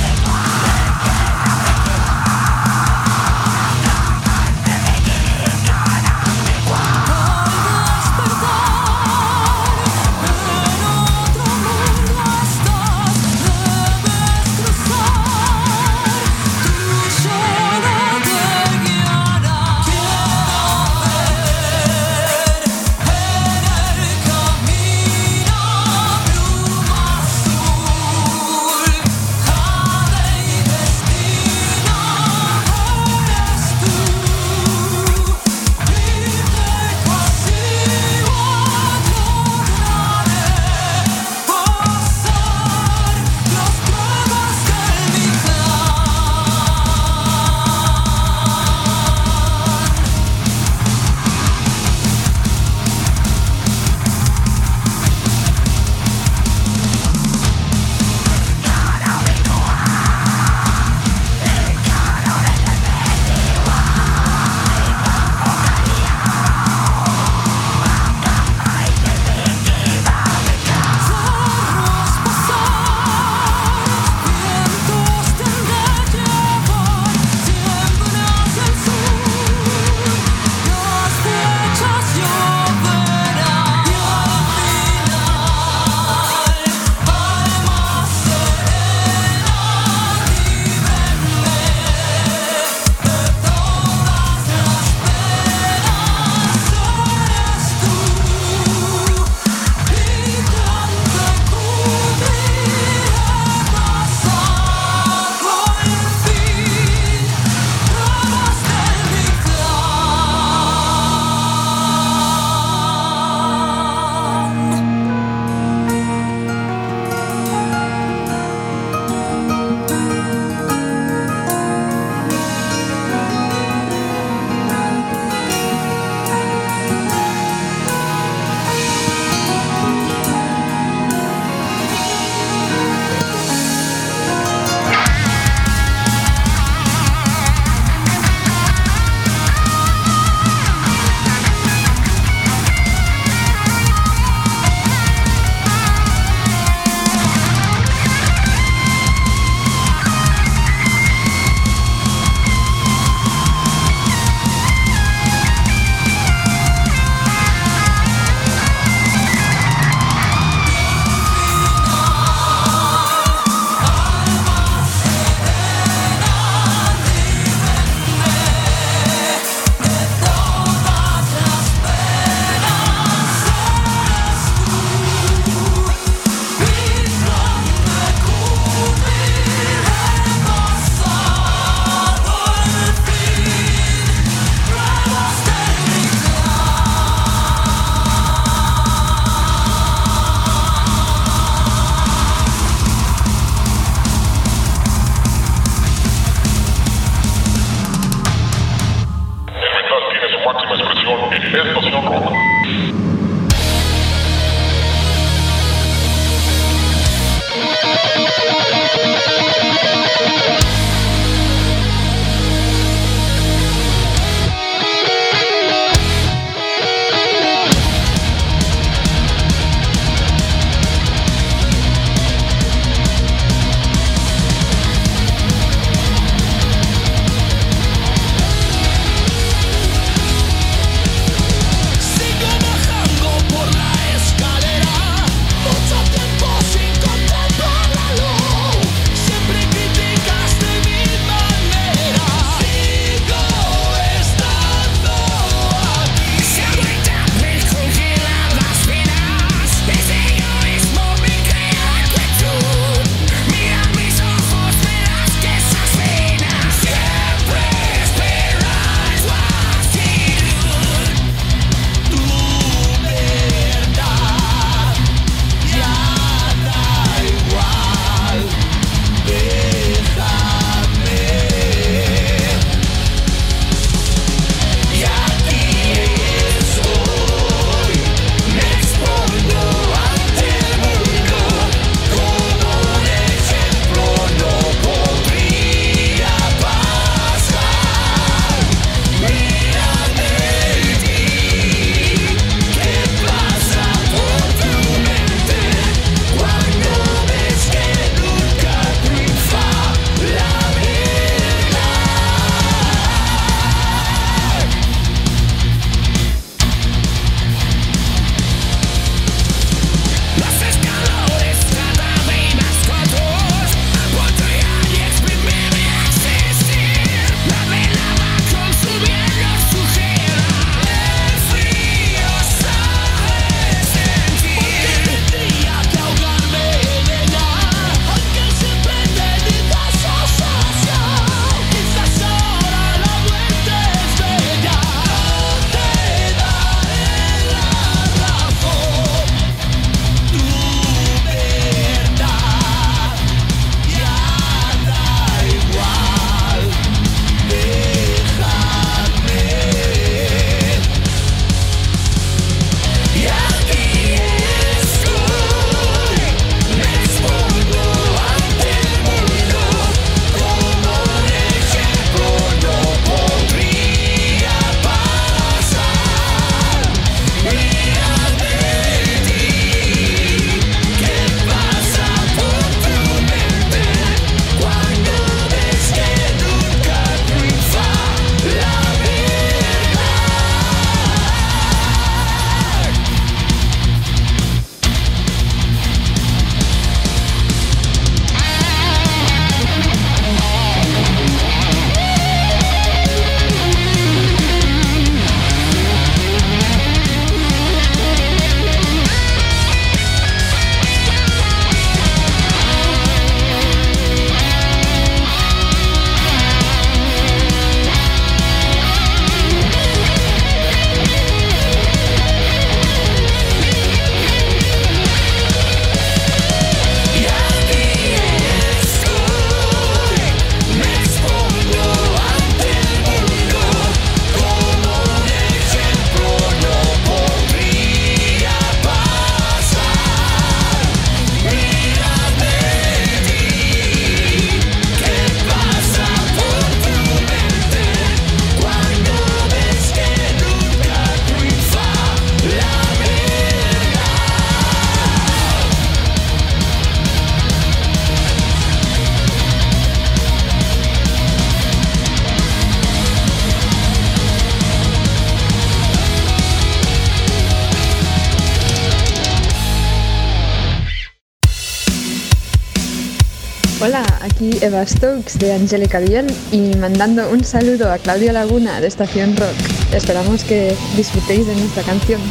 Hola, aquí Eva Stokes de Angélica Biel y mandando un saludo a Claudio Laguna de Estación Rock. Esperamos que disfrutéis de nuestra canción.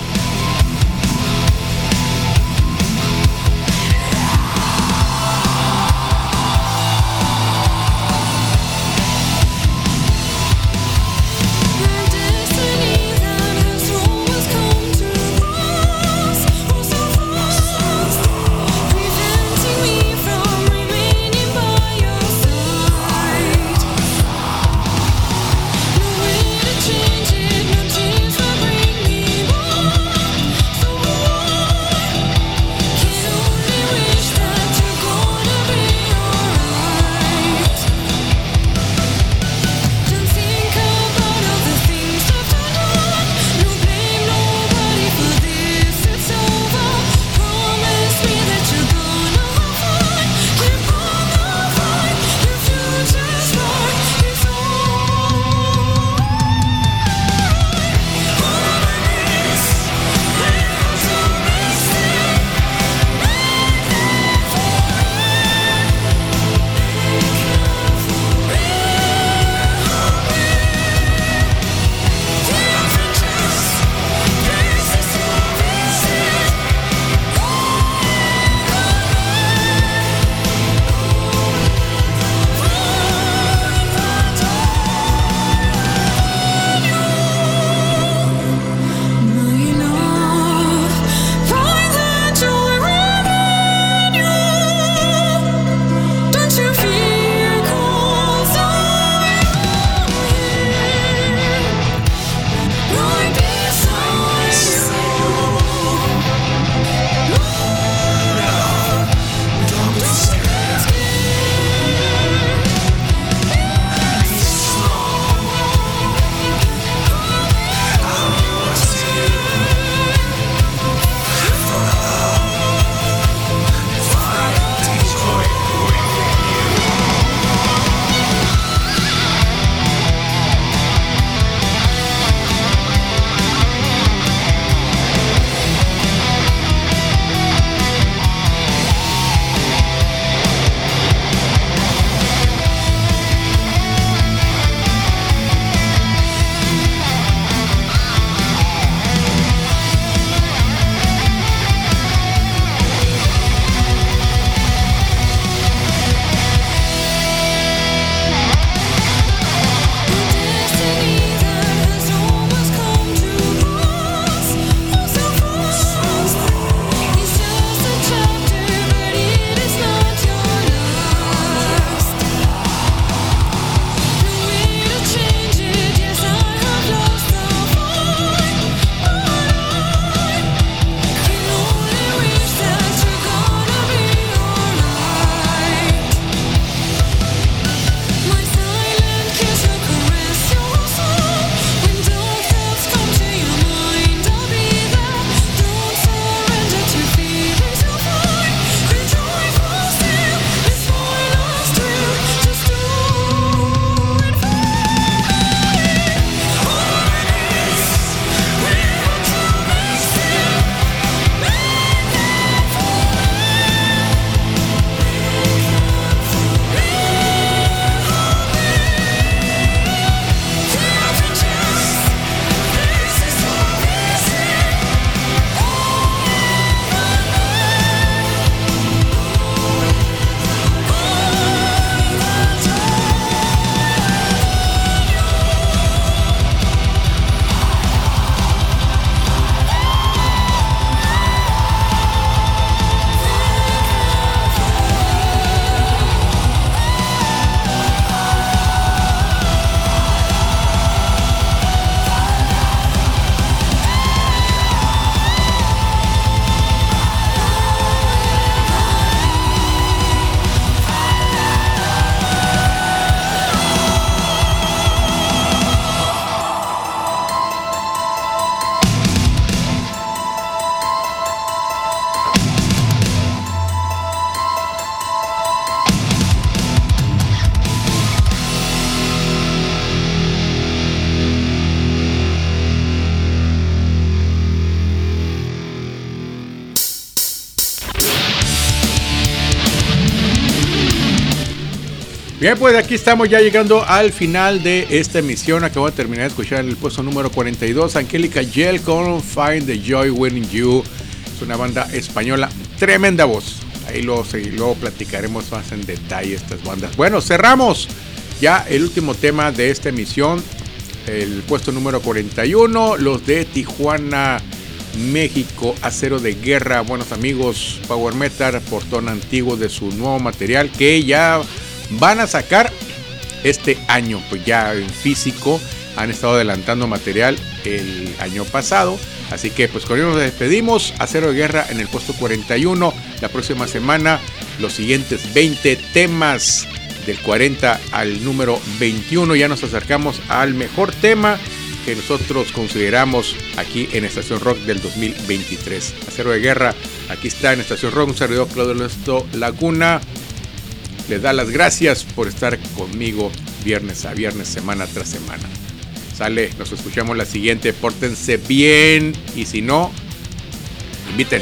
Change it, no tears will bring me more. Bien, pues aquí estamos ya llegando al final de esta emisión. Acabo de terminar de escuchar en el puesto número cuarenta y dos Angélica Yell con Find the Joy Within You. Es una banda española, tremenda voz. Ahí luego, luego platicaremos más en detalle estas bandas. Bueno, cerramos ya el último tema de esta emisión. El puesto número cuarenta y uno, los de Tijuana, México, Acero de Guerra. Buenos amigos, Power Metal, portón antiguo de su nuevo material que ya van a sacar este año, pues ya en físico. Han estado adelantando material el año pasado, así que pues con ello nos despedimos. Acero de Guerra en el puesto cuarenta y uno. La próxima semana los siguientes veinte temas, del cuarenta al número veintiuno. Ya nos acercamos al mejor tema que nosotros consideramos aquí en Estación Rock del dos mil veintitrés. Acero de Guerra, aquí está en Estación Rock. Un servidor, Claudio Ernesto Laguna, les da las gracias por estar conmigo viernes a viernes, semana tras semana. Sale, nos escuchamos la siguiente. Pórtense bien y si no, inviten.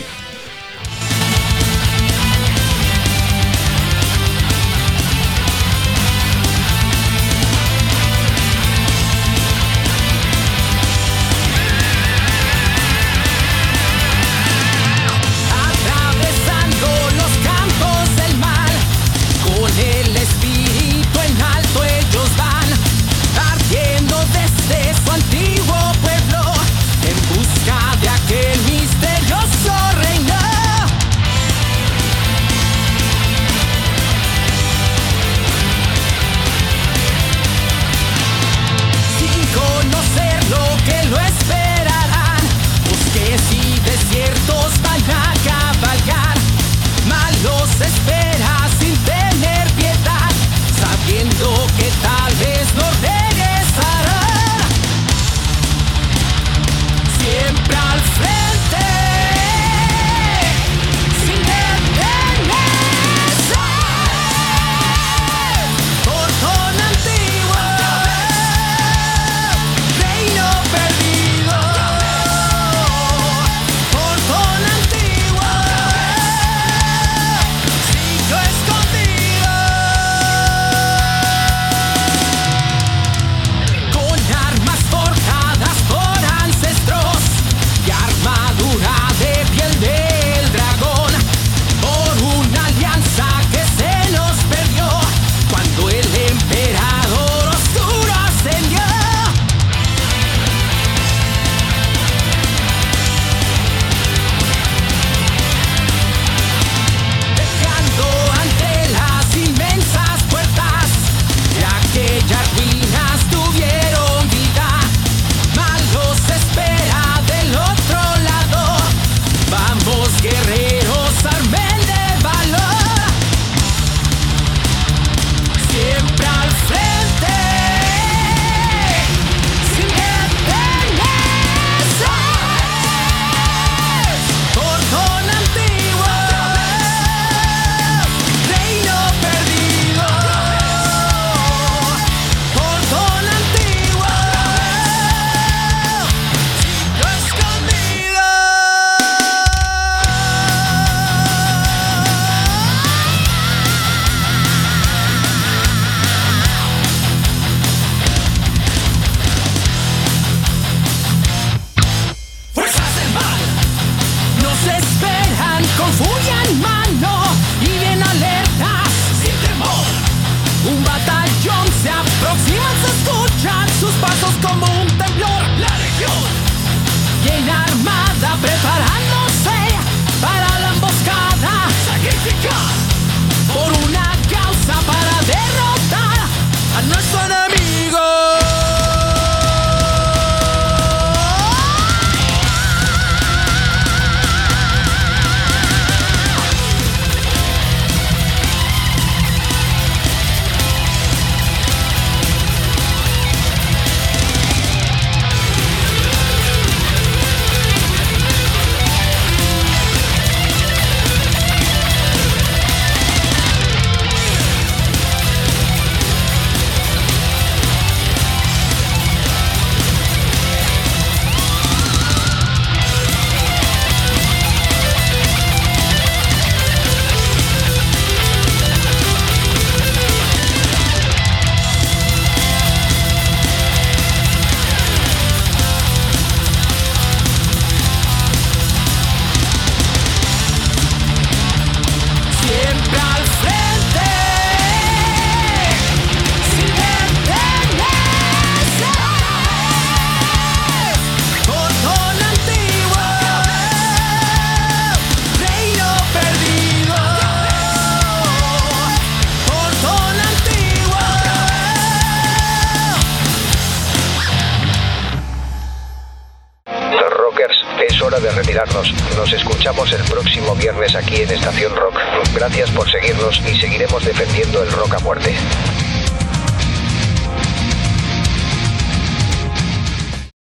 olvidarnos. Nos escuchamos el próximo viernes aquí en Estación Rock. Gracias por seguirnos y seguiremos defendiendo el rock a muerte.